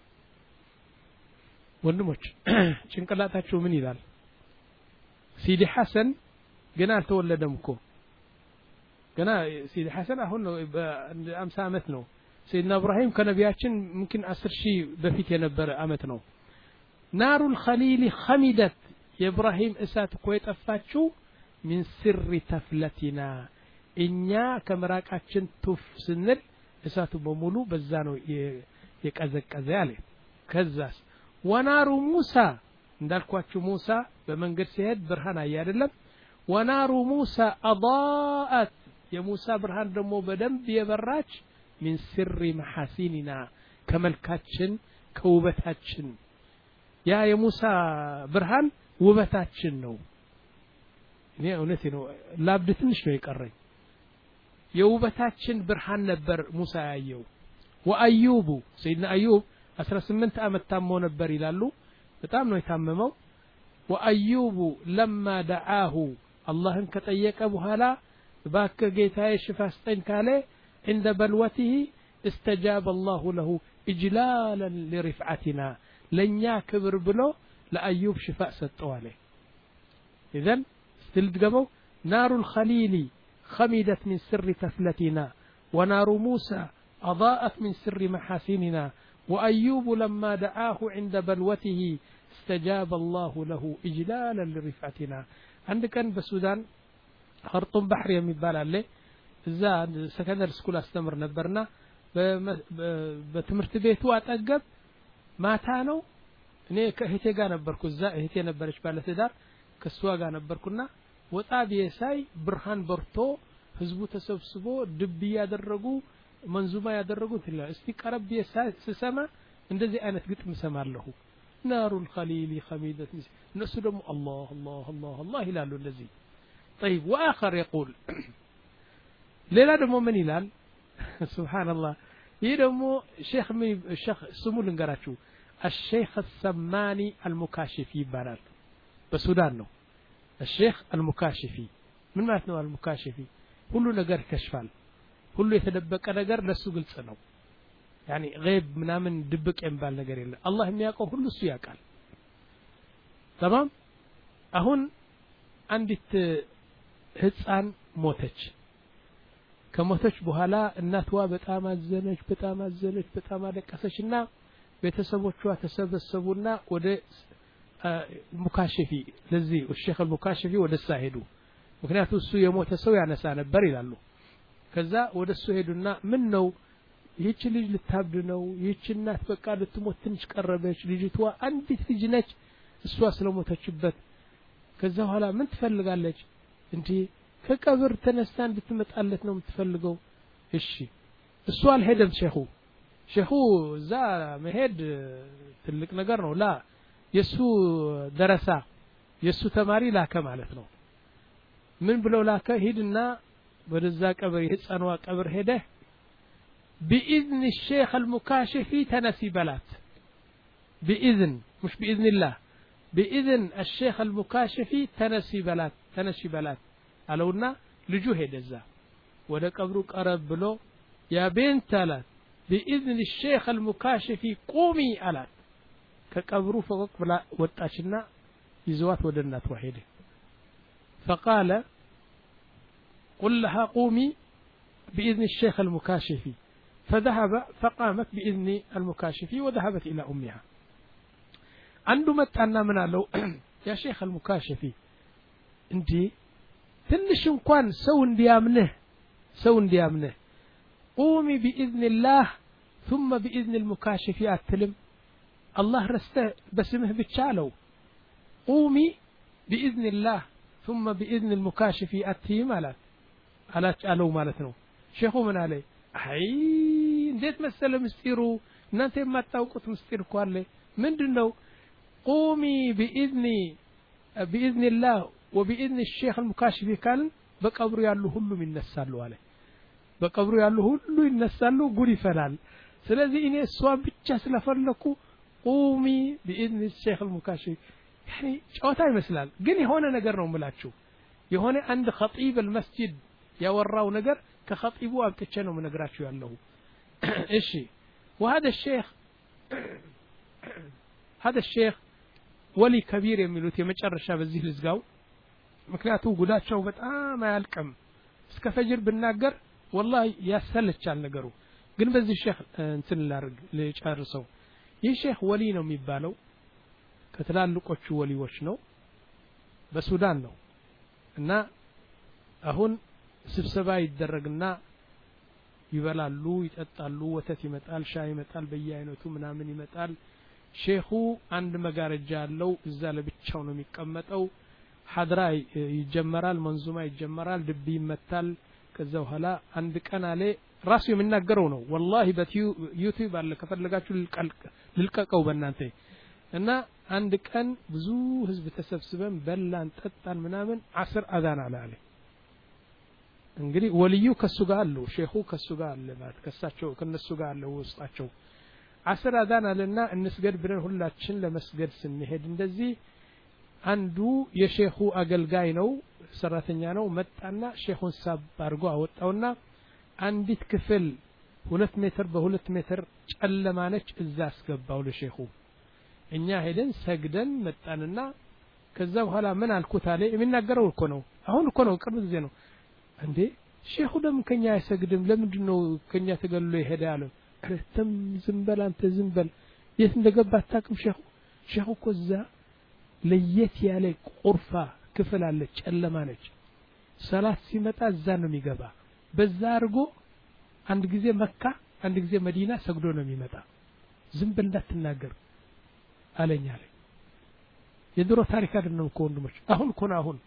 ونموش شنكلاتاتشو من إذال سيدي حسن قنال تولدمكو قنا سيدي حسن أهونه أمس أمتنو سيدنا إبراهيم كان بياتشن ممكن أسر شيء بفيت ينبر أمتنو نار الخليل خمدت يا إبراهيم إساتكو يتفاتشو من سر تفلتنا إنيا كمراك أتشن تفسنل إساتو بمولو بزانو يكأزك أزالي كزاس ونار موسى ندالكواتشو موسى بمنقر سيد برهان أيادلم ونار موسى أضاءت يا موسى برهان دمو بدم بيبراج من سر محاسننا كملكاتشن كوبتاتشن يا يا موسى برهان وبتاتشن نو እኔ እውነቴ ነው ላብድ ትንሽ ነው ይቀረኝ የውበታችን ብርሃን ነበር ሙሳ ያየው ወአዩብ ሰይድና አዩብ አስራ ስምንት አመት ታሞ ነበር ይላሉ በጣም ነው የታመመው ወአዩብ ለማ ደዓሁ አላህን ከጠየቀ በኋላ ባከ ጌታዬ ሽፋ ስጠኝ ካለ عند بلوته استجاب الله له اجلالا لرفعتنا لنيا كبر بلو لأيوب شفاء سطوا عليه اذن تلتقبوا نار الخليل خمدت من سر تفلتنا ونار موسى أضاءت من سر محاسننا وأيوب لما دعاه عند بلوته استجاب الله له إجلالا لرفعتنا عندك بسودان خرطوم بحر يميبال عليه إذا سكندر سكول استمر نبرنا بتمرت بيتو أتأجب ما تانو እኔ ከህቴ ጋር ነበርኩ እዛ እህቴ ነበረች ባለ ትዳር ከሷ ጋር ነበርኩና ወጣ ቢሳይ ብርሃን በርቶ ህዝቡ ተሰብስቦ ድብ ያደረጉ መንዙማ ያደረጉት ይላል እስቲ ቀረብ ቢሳይ ስሰማ እንደዚህ አይነት ግጥም ሰማለሁ ናሩል ኸሊል ኸሚደት እነሱ ደግሞ አላህ አላህ አላህ አላህ ይላሉ እንደዚህ طيب واخر يقول ሌላ ደግሞ ምን ይላል ሱብሃንአላህ ይሄ ደግሞ ሼክ ሼክ ስሙ ልንገራችሁ الشيخ السماني المكاشفي ይባላል በሱዳን ነው الشيخ المكاشفي ምን ማለት ነው المكاشفي ሁሉ ነገር ይከሽፋል ሁሉ የተደበቀ ነገር ለሱ ግልጽ ነው يعني غيب ምናምን ድብቅ የሚባል ነገር የለም አላህ የሚያውቀው ሁሉ እሱ ያውቃል تمام አሁን አንዲት ህፃን ሞተች ከሞተች በኋላ እናትዋ በጣም አዘነች በጣም አዘነች በጣም አለቀሰችና ቤተሰቦቿ ተሰበሰቡና ወደ ሙካሽፊ ለዚህ الشيخ المكاشفي ወደሳ ሄዱ ምክንያቱም እሱ የሞተ ሰው ያነሳ ነበር ይላሉ ከዛ ወደሱ ሄዱና ምን ነው ይህች ልጅ ልታብድ ነው ይህች እናት በቃ ልትሞት ትንሽ ቀረበች ልጅቷ አንዲት ልጅ ነች እሷ ስለሞተችበት ከዛ በኋላ ምን ትፈልጋለች እንዴ ከቀብር ተነስታ እንድትመጣለት ነው የምትፈልገው እሺ እሱ አልሄደም ሼኹ ሼኹ እዛ መሄድ ትልቅ ነገር ነው ላ የሱ ደረሳ የሱ ተማሪ ላከ ማለት ነው ምን ብለው ላከ ሂድና ወደዛ ቀብር የህፃኗ ቀብር ሄደ بإذن الشيخ المكاشفي تنسي بلات بإذن مش بإذن الله بإذن الشيخ المكاشفي تنسي بلات تنسي بلات قالونا لجوه دزا ودا قبرو قرب بلو يا بنت لات بإذن الشيخ المكاشفي قومي ألات كقبرو فوق بلا وطاشنا يزوات ودنات وحيده فقال قل لها قومي بإذن الشيخ المكاشفي فذهب فقامت بإذن المكاشفي وذهبت إلى أمها عنده متعنا من له يا شيخ المكاشفي انت تنش انكوان سو انديامنه سو انديامنه قومي بإذن الله ثم بإذن المكاشفي أتلم الله رسته بسمه بتشالو قومي بإذن الله ثم بإذن المكاشفي أتيم على على تشالو مالتنا شيخو من عليه አይ እንዴት መሰለ ምስጢሩ እናንተ የማታውቁት ምስጢር እኮ አለ ምንድነው قومي باذني باذن الله وباذن الشيخ المكاشف كان በቀብሩ ያሉ ሁሉም ይነሳሉ አለ በቀብሩ ያሉ ሁሉ ይነሳሉ ጉድ ይፈላል ስለዚህ እኔ እሷን ብቻ ስለፈለኩ قومي باذن الشيخ المكاشف يعني ጨዋታ ይመስላል ግን የሆነ ነገር ነው የምላችሁ የሆነ አንድ خطيب المسجد ያወራው ነገር كخطيبو أبتشي ነው منغراچو ያለው እሺ وهذا الشيخ هذا الشيخ ولي كبير የሚሉት የመጨረሻ በዚህ ልዝጋው ምክንያቱ ጉዳቸው በጣም አያልቅም እስከ ፈጅር ብናገር والله ያሰለቻል ነገሩ ግን በዚህ ሼክ እንትን ላርግ ለጨርሰው ይህ ሼክ ወሊ ነው የሚባለው ከትላልቆቹ ወሊዎች ነው በሱዳን ነው እና አሁን ስብሰባ ይደረግና ይበላሉ ይጠጣሉ ወተት ይመጣል ሻይ ይመጣል በየአይነቱ ምናምን ይመጣል ሼኹ አንድ መጋረጃ አለው እዛ ለብቻው ነው የሚቀመጠው ሐድራ ይጀመራል መንዙማ ይጀመራል ድብ ይመታል ከዛ በኋላ አንድ ቀን አለ ራሱ የሚናገረው ነው والله በዩቲዩብ አለ ከፈለጋችሁ ልልቀቀው በእናንተ እና አንድ ቀን ብዙ ህዝብ ተሰብስበን በላን ጠጣን ምናምን አስር አዛን አለ አለ እንግዲህ ወልዩ ከሱ ጋር አለው ሼኹ ከሱ ጋር አለ ማለት ከሳቸው ከነሱ ጋር አለው ውስጣቸው አስር አዛን አለና እንስገድ ብለን ሁላችን ለመስገድ ስንሄድ እንደዚህ አንዱ የሼኹ አገልጋይ ነው ሰራተኛ ነው መጣና ሼኹን ሳብ አድርጎ አወጣውና አንዲት ክፍል ሁለት ሜትር በሁለት ሜትር ጨለማነች እዛ አስገባው ለሼኹ እኛ ሄደን ሰግደን መጣንና ከዛ በኋላ ምን አልኩት አለ የሚናገረው እኮ ነው አሁን እኮ ነው ቅርብ ጊዜ ነው እንዴ ሼኹ ደም ከኛ አይሰግድም ለምንድነው ከኛ ተገሎ ይሄዳል አለ ተም ዝምበል አንተ ዝምበል የት እንደገባ ታቅም ሼኹ ሼኹ እኮ እዛ ለየት ያለ ቁርፋ ክፍል አለ ጨለማ ነች ሰላት ሲመጣ እዛ ነው የሚገባ በዛ አርጎ አንድ ጊዜ መካ አንድ ጊዜ መዲና ሰግዶ ነው የሚመጣ ዝምበል እንዳትናገር አለኝ አለ የድሮ ታሪክ አይደለም እኮ ወንድሞች አሁን እኮ ነው አሁን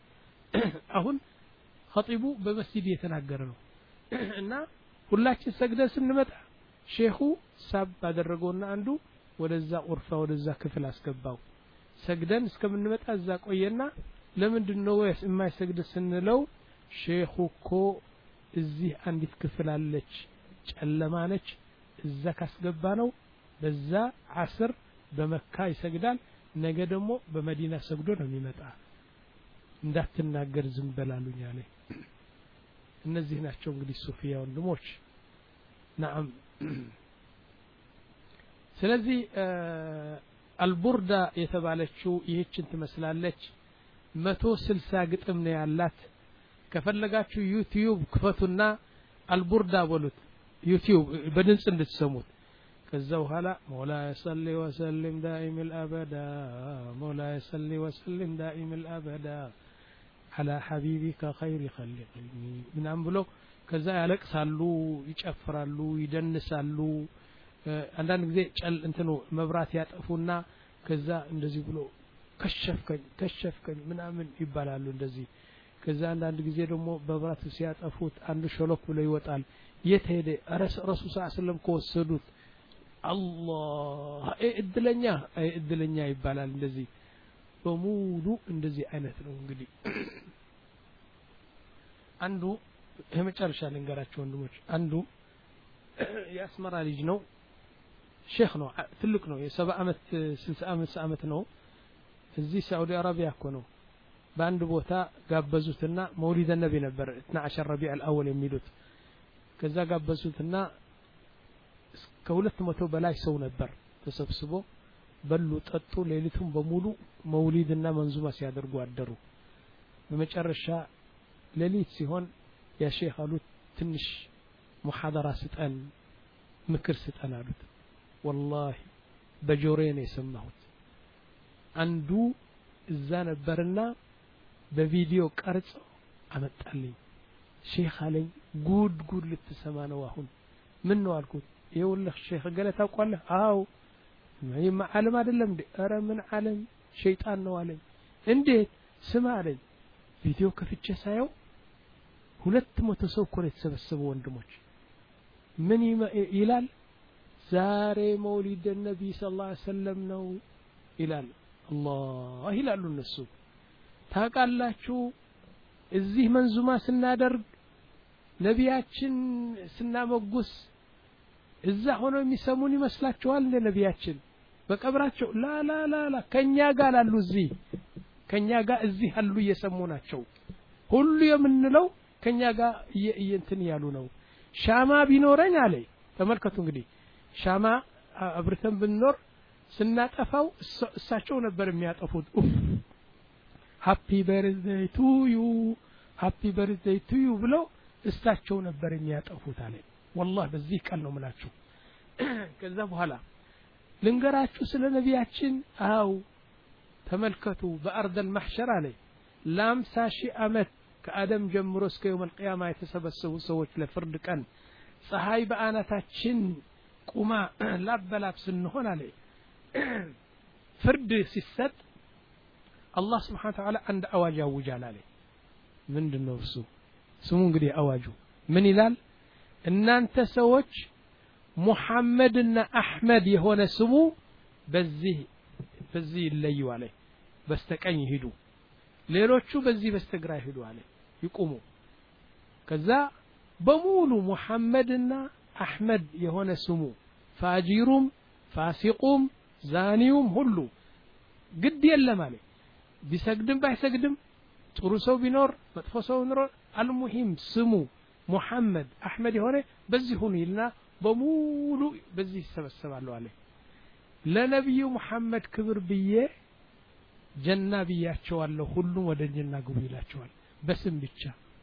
አሁን ኸጢቡ በመስጂድ የተናገረ ነው እና ሁላችን ሰግደን ስንመጣ ሼኹ ሳብ አደረገውና አንዱ ወደዛ ኡርፋ ወደዛ ክፍል አስገባው ሰግደን እስከምንመጣ እዛ ቆየና ለምንድነው ወይስ የማይሰግድ ስንለው ሼኹ እኮ እዚህ አንዲት ክፍል አለች ጨለማ ነች እዛ ካስገባ ነው በዛ ዓስር በመካ ይሰግዳል ነገ ደግሞ በመዲና ሰግዶ ነው የሚመጣ እንዳትናገር ዝም በላሉኝ አለ እነዚህ ናቸው እንግዲህ ሱፊያ ወንድሞች نعم ስለዚህ አልቡርዳ የተባለችው ይህችን ትመስላለች መቶ ስልሳ ግጥም ነው ያላት ከፈለጋችሁ ዩቲዩብ ክፈቱና አልቡርዳ በሉት ዩቲዩብ በድምጽ እንድትሰሙት ከዛ በኋላ مولاي صل وسلم دائم الابدا مولاي صل وسلم دائم الابدا على حبيبك خير خلقني ምናምን ብሎ ከዛ ያለቅሳሉ ይጨፍራሉ ይደንሳሉ አንዳንድ ጊዜ ጨል እንትኑ መብራት ያጠፉና ከዛ እንደዚህ ብሎ ከሸፍከኝ ከሸፍከኝ ምናምን ይባላሉ እንደዚህ ከዛ አንዳንድ ጊዜ ደግሞ በመብራት ሲያጠፉት አንዱ ሸሎክ ብሎ ይወጣል የት ሄደ ረሱል ሰለላሁ ዐለይሂ ወሰለም ከወሰዱት አላህ እድለኛ እድለኛ ይባላል እንደዚህ በሙሉ እንደዚህ አይነት ነው እንግዲህ አንዱ የመጨረሻ ልንገራችሁ ወንድሞች አንዱ ያስመራ ልጅ ነው ሼክ ነው ትልቅ ነው የሰባ አመት ስልሳ አምስት አመት ነው እዚህ ሳዑዲ አረቢያ እኮ ነው በአንድ ቦታ ጋበዙትና መውሊድ ነቢ ነበር اثنا عشر ረቢዕ الأول የሚሉት ከዛ ጋበዙትና ከሁለት መቶ በላይ ሰው ነበር ተሰብስቦ በሉ ጠጡ ሌሊቱን በሙሉ መውሊድና መንዙማ ሲያደርጉ አደሩ በመጨረሻ ሌሊት ሲሆን ያ ሼክ አሉት ትንሽ ሙሐደራ ስጠን ምክር ስጠን አሉት والله በጆሮዬ ነው የሰማሁት አንዱ እዛ ነበርና በቪዲዮ ቀርጾ አመጣልኝ ሼክ አለኝ ጉድ ጉድ ልትሰማ ነው አሁን ምን ነው አልኩት ይኸውልህ ሼክ ገለታ ቆለህ አው ማይማ ዓለም አይደለም እንዴ ኧረ ምን ዓለም ሸይጣን ነው አለኝ እንዴት ስማ አለኝ ቪዲዮ ከፍቼ ሳየው ሁለት መቶ ሰው እኮ ነው የተሰበሰበው ወንድሞች ምን ይላል ዛሬ መውሊድ ነቢ ሰለላሁ ዐለይሂ ወሰለም ነው ይላል አላህ ይላሉ እነሱ ታቃላችሁ እዚህ መንዙማ ስናደርግ ነቢያችን ስናመጉስ እዛ ሆኖ የሚሰሙን ይመስላችኋል እንደ ነቢያችን በቀብራቸው ላ ላ ላ ላ ከኛ ጋር አሉ እዚህ ከኛ ጋር እዚህ አሉ እየሰሙ ናቸው ሁሉ የምንለው ከኛ ጋር እንትን ያሉ ነው ሻማ ቢኖረኝ አለ ተመልከቱ እንግዲህ ሻማ አብርተን ብንኖር ስናጠፋው እሳቸው ነበር የሚያጠፉት ኡፍ ሃፒ በርዝዴይ ቱ ዩ ሃፒ በርዝዴይ ቱ ዩ ብሎ እሳቸው ነበር የሚያጠፉት አለ والله በዚህ ቀን ነው ምላችሁ ከዛ በኋላ ልንገራችሁ ስለ ነቢያችን አው ተመልከቱ በአርድ المحشر አለ ለአምሳ ሺህ አመት ከአደም ጀምሮ እስከ يوم القيامه የተሰበሰቡ ሰዎች ለፍርድ ቀን ፀሐይ በአናታችን ቁማ ላበላብ ስንሆን አለ ፍርድ ሲሰጥ አላህ Subhanahu Wa Ta'ala አንድ አዋጅ ያውጃል አለ ምንድነው እሱ ስሙ እንግዲህ አዋጁ ምን ይላል እናንተ ሰዎች ሙሐመድና አህመድ የሆነ ስሙ በዚህ በዚህ ይለዩ አለ በስተቀኝ ሄዱ ሌሎቹ በዚህ በስተግራ ሄዱ አለ ይቆሙ ከዛ በሙሉ ሙሐመድና አህመድ የሆነ ስሙ ፋጂሩም ፋሲቁም ዛኒውም ሁሉ ግድ የለም አለ ቢሰግድም ባይሰግድም ጥሩ ሰው ቢኖር መጥፎ ሰው ቢኖር አልሙሂም ስሙ ሙሐመድ አህመድ የሆነ በዚህ ሁሉ ይልና በሙሉ በዚህ ይሰበሰባሉ አለ ለነብዩ ሙሐመድ ክብር ብዬ ጀና ብያቸዋለሁ ሁሉም ወደ ጀና ግቡ ይላቸዋል በስም ብቻ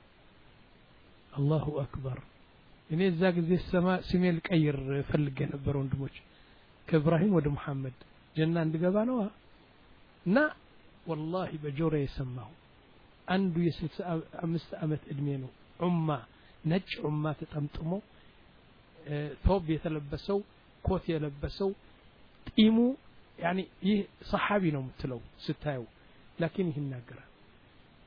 አላሁ አክበር እኔ እዛ ጊዜ ሰማ ስሜል ቀይር ፈልጌ ነበር ወንድሞች ከኢብራሂም ወደ ሙሐመድ ጀና እንድገባ ነው እና والله በጆሮ የሰማው አንዱ የስልሳ አምስት አመት እድሜ ነው ኡማ ነጭ ኡማ ተጠምጥሞ ቶብ የተለበሰው ኮት የለበሰው ጢሙ يعني ይህ صحابي ነው የምትለው ስታዩ لكن ይናገራል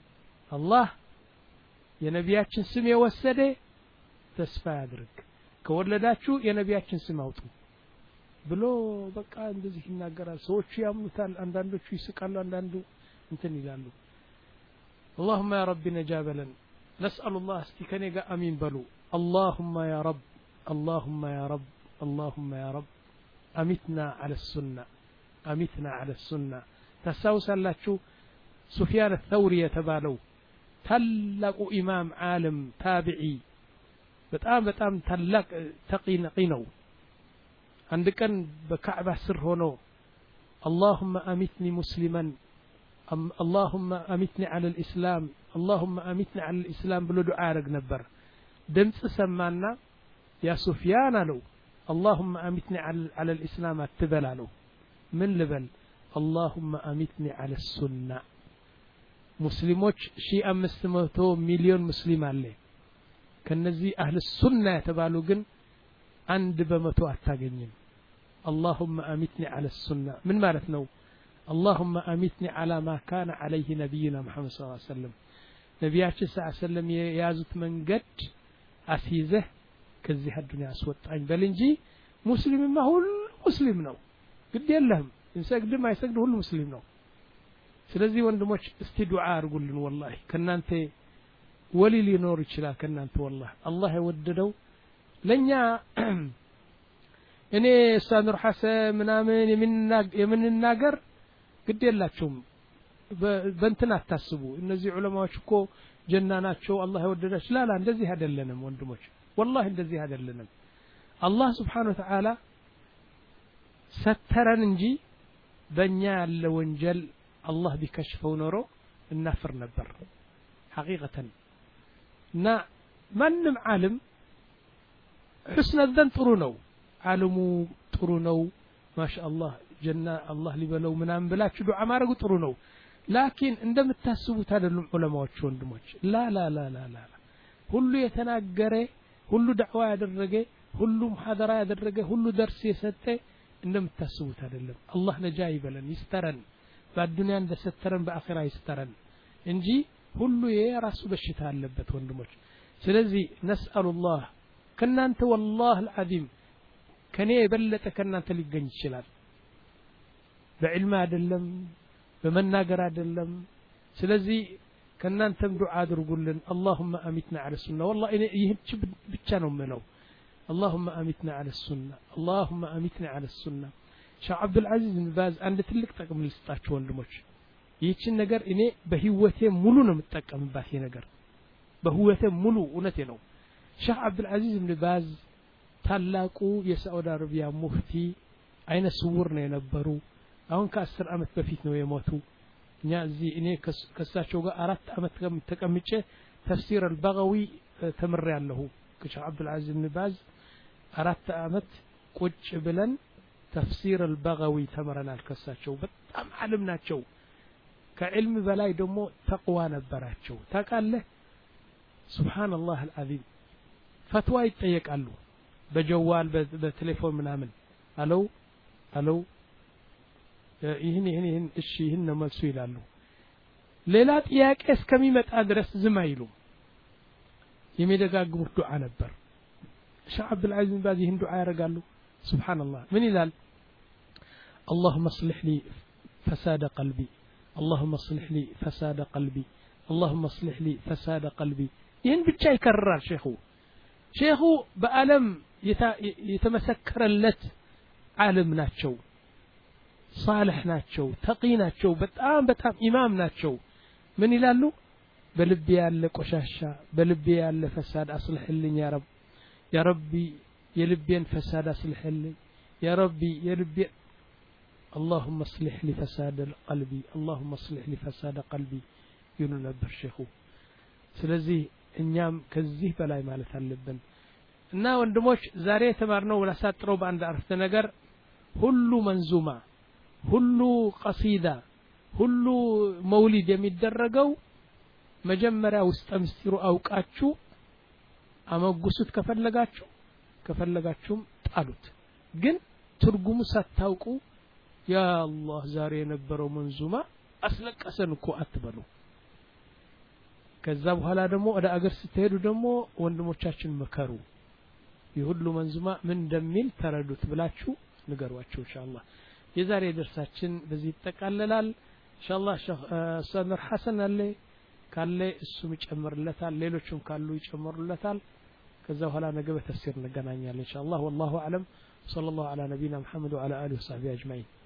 አላህ የነቢያችን ስም የወሰደ ተስፋ ያድርግ ከወለዳችሁ የነቢያችን ስም አውጡ ብሎ በቃ እንደዚህ ይናገራል ሰዎቹ ያምኑታል አንዳንዶቹ ይስቃሉ አንዳንዱ እንትን ይላሉ اللهم يا رب نجابلن نسأل الله استكنيغا امين بلو اللهم يا رب اللهم يا رب اللهم يا رب أمتنا على السنة أمتنا على السنة تساوسلاችሁ سفيان الثوري يتبالو ታላቁ ኢማም ዓለም ታቢዒ በጣም በጣም ታላቅ ተቂ ነቂ ነው አንድ ቀን በካዕባ ስር ሆኖ اللهم أمتني مسلما اللهم أمتني على الإسلام اللهم أمتني على الإسلام ብሎ ዱዓ ያደርግ ነበር ድምጽ ሰማና ያ ሱፊያን አለው اللهم أمتني على الإسلام አትበላለው ምን ልበል اللهم أمتني على السنة ሙስሊሞች ሺህ አምስት መቶ ሚሊዮን ሙስሊም አለ ከነዚህ አህለ ሱና የተባሉ ግን አንድ በመቶ አታገኝም اللهم أمتني على السنة من ማለት ነው اللهم أمتني على ما كان عليه نبينا محمد صلى الله عليه وسلم ነቢያችን صلى الله عليه وسلم የያዙት መንገድ አስይዘህ ከዚህ አዱንያ አስወጣኝ በል እንጂ ሙስሊምማ ሁሉ ሙስሊም ነው ግድ የለህም እንሰግድም አይሰግድ ሁሉ ሙስሊም ነው ስለዚህ ወንድሞች እስቲ ዱዓ አድርጉልን ወላሂ ከናንተ ወሊ ሊኖር ይችላል ከናንተ ወላሂ አላህ የወደደው ለኛ እኔ ሳኑር ሐሰን ምናምን የምንናገር ግድ የላችሁም በእንትን አታስቡ እነዚህ ዑለማዎች እኮ ጀና ናቸው አላህ የወደዳቸው ላላ እንደዚህ አይደለንም ወንድሞች والله እንደዚህ አይደለንም አላህ Subhanahu Wa Ta'ala ሰተረን እንጂ በእኛ ያለ ወንጀል አላህ ቢከሽፈው ኖሮ እናፍር ነበር ሐቂቀተን እና ማንም ዓለም حسن الظن ጥሩ ነው ዓለሙ ጥሩ ነው ማሻአላህ ጀና አላህ ሊበለው ምናምን ብላችሁ ዱዓ ማድረጉ ጥሩ ነው ላኪን እንደምታስቡት አይደሉም ዑለማዎች ወንድሞች ላ ላ ላ ላ ላ ሁሉ የተናገረ ሁሉ ዳዕዋ ያደረገ ሁሉ ሙሐደራ ያደረገ ሁሉ ደርስ የሰጠ እንደምታስቡት አይደለም አላህ ነጃ ይበለን ይስተረን በአዱንያ እንደሰተረን በአኺራ ይስተረን እንጂ ሁሉ የራሱ በሽታ አለበት ወንድሞች ስለዚህ ነስአሉላህ ከናንተ والله العظيم ከኔ የበለጠ ከናንተ ሊገኝ ይችላል በዕልም አይደለም በመናገር አይደለም ስለዚህ ከናንተም ዱዓ አድርጉልን اللهم أمتنا على السنة والله ይህች ብቻ ነው የምለው اللهم أمتنا على السنة اللهم أمتنا على السنة ሼህ አብዱል አዚዝ ብን ባዝ አንድ ትልቅ ጥቅም ልስጣችሁ ወንድሞች ይህችን ነገር እኔ በህይወቴ ሙሉ ነው የምጠቀምባት ይሄ ነገር በህይወቴ ሙሉ እውነቴ ነው ሼህ አብዱል አዚዝ ብን ባዝ ታላቁ የሳዑዲ አረቢያ ሙፍቲ አይነ ስውር ነው የነበሩ አሁን ከአስር አመት በፊት ነው የሞቱ እኛ እዚህ እኔ ከሳቸው ጋር አራት አመት ተቀምጬ ተፍሲር አልበጋዊ ተምሬያለሁ ከሼህ አብዱል አዚዝ ብን ባዝ አራት አመት ቁጭ ብለን ተፍሲር አልበጋዊ ተመረናል ከሳቸው በጣም ዓለም ናቸው ከዕልም በላይ ደግሞ ተቅዋ ነበራቸው ታውቃለህ ሱብሃንአላህ አልዓዚም ፈትዋ ይጠየቃሉ በጀዋል በቴሌፎን ምናምን አለው አለው ይሄን ይሄን ይሄን እሺ ይሄን ነው መልሱ ይላሉ ሌላ ጥያቄ እስከሚመጣ ድረስ ዝም አይሉ የሚደጋግሙት ዱዓ ነበር ሼህ አብዱል አዚዝ ብን ባዝ ይሄን ዱዓ ያደርጋሉ ሱብሃንአላህ ምን ይላል اللهم اصلح لي فساد قلبي اللهم اصلح لي فساد قلبي اللهم اصلح لي فساد قلبي ይሄን ብቻ ይከራል ሼኹ ሼኹ በአለም የተመሰከረለት ዓለም ናቸው صالح ናቸው ተቂ ናቸው በጣም በጣም ኢማም ናቸው ምን ይላሉ በልቤ ያለ ቆሻሻ በልቤ ያለ ፈሳድ አስልህልኝ ያ ረብ ያ ረቢ የልቤን ፈሳድ አስልህልኝ ያ ረቢ የልቤ اللهم اصلح لي فساد قلبي اللهم اصلح لي فساد قلبي ይሉ ነበር ሼኹ ስለዚህ እኛም ከዚህ በላይ ማለት አለብን እና ወንድሞች ዛሬ ተማርነው ወላሳጥረው በአንድ አርፍተ ነገር ሁሉ መንዙማ ሁሉ ቀሲዳ ሁሉ መውሊድ የሚደረገው መጀመሪያ ውስጥ ምስጢሩ አውቃችሁ አመጉሱት ከፈለጋችሁ ከፈለጋችሁም ጣሉት ግን ትርጉሙ ሳታውቁ ያ አላህ ዛሬ የነበረው መንዙማ አስለቀሰን እኮ አትበሉ ከዛ በኋላ ደግሞ ወደ አገር ስትሄዱ ደግሞ ወንድሞቻችን መከሩ ይሁሉ መንዙማ ምን እንደሚል ተረዱት ብላችሁ ንገሯቸው ኢንሻአላህ የዛሬ ደርሳችን በዚህ ተጠቃለላል ኢንሻአላህ ሰምር ሐሰን አለ ካለ እሱም ይጨምርለታል ሌሎችም ካሉ ይጨምሩለታል ከዛ በኋላ ነገ በተፍሲር እንገናኛለን ኢንሻአላህ والله اعلم صلى الله على نبينا محمد وعلى اله وصحبه اجمعين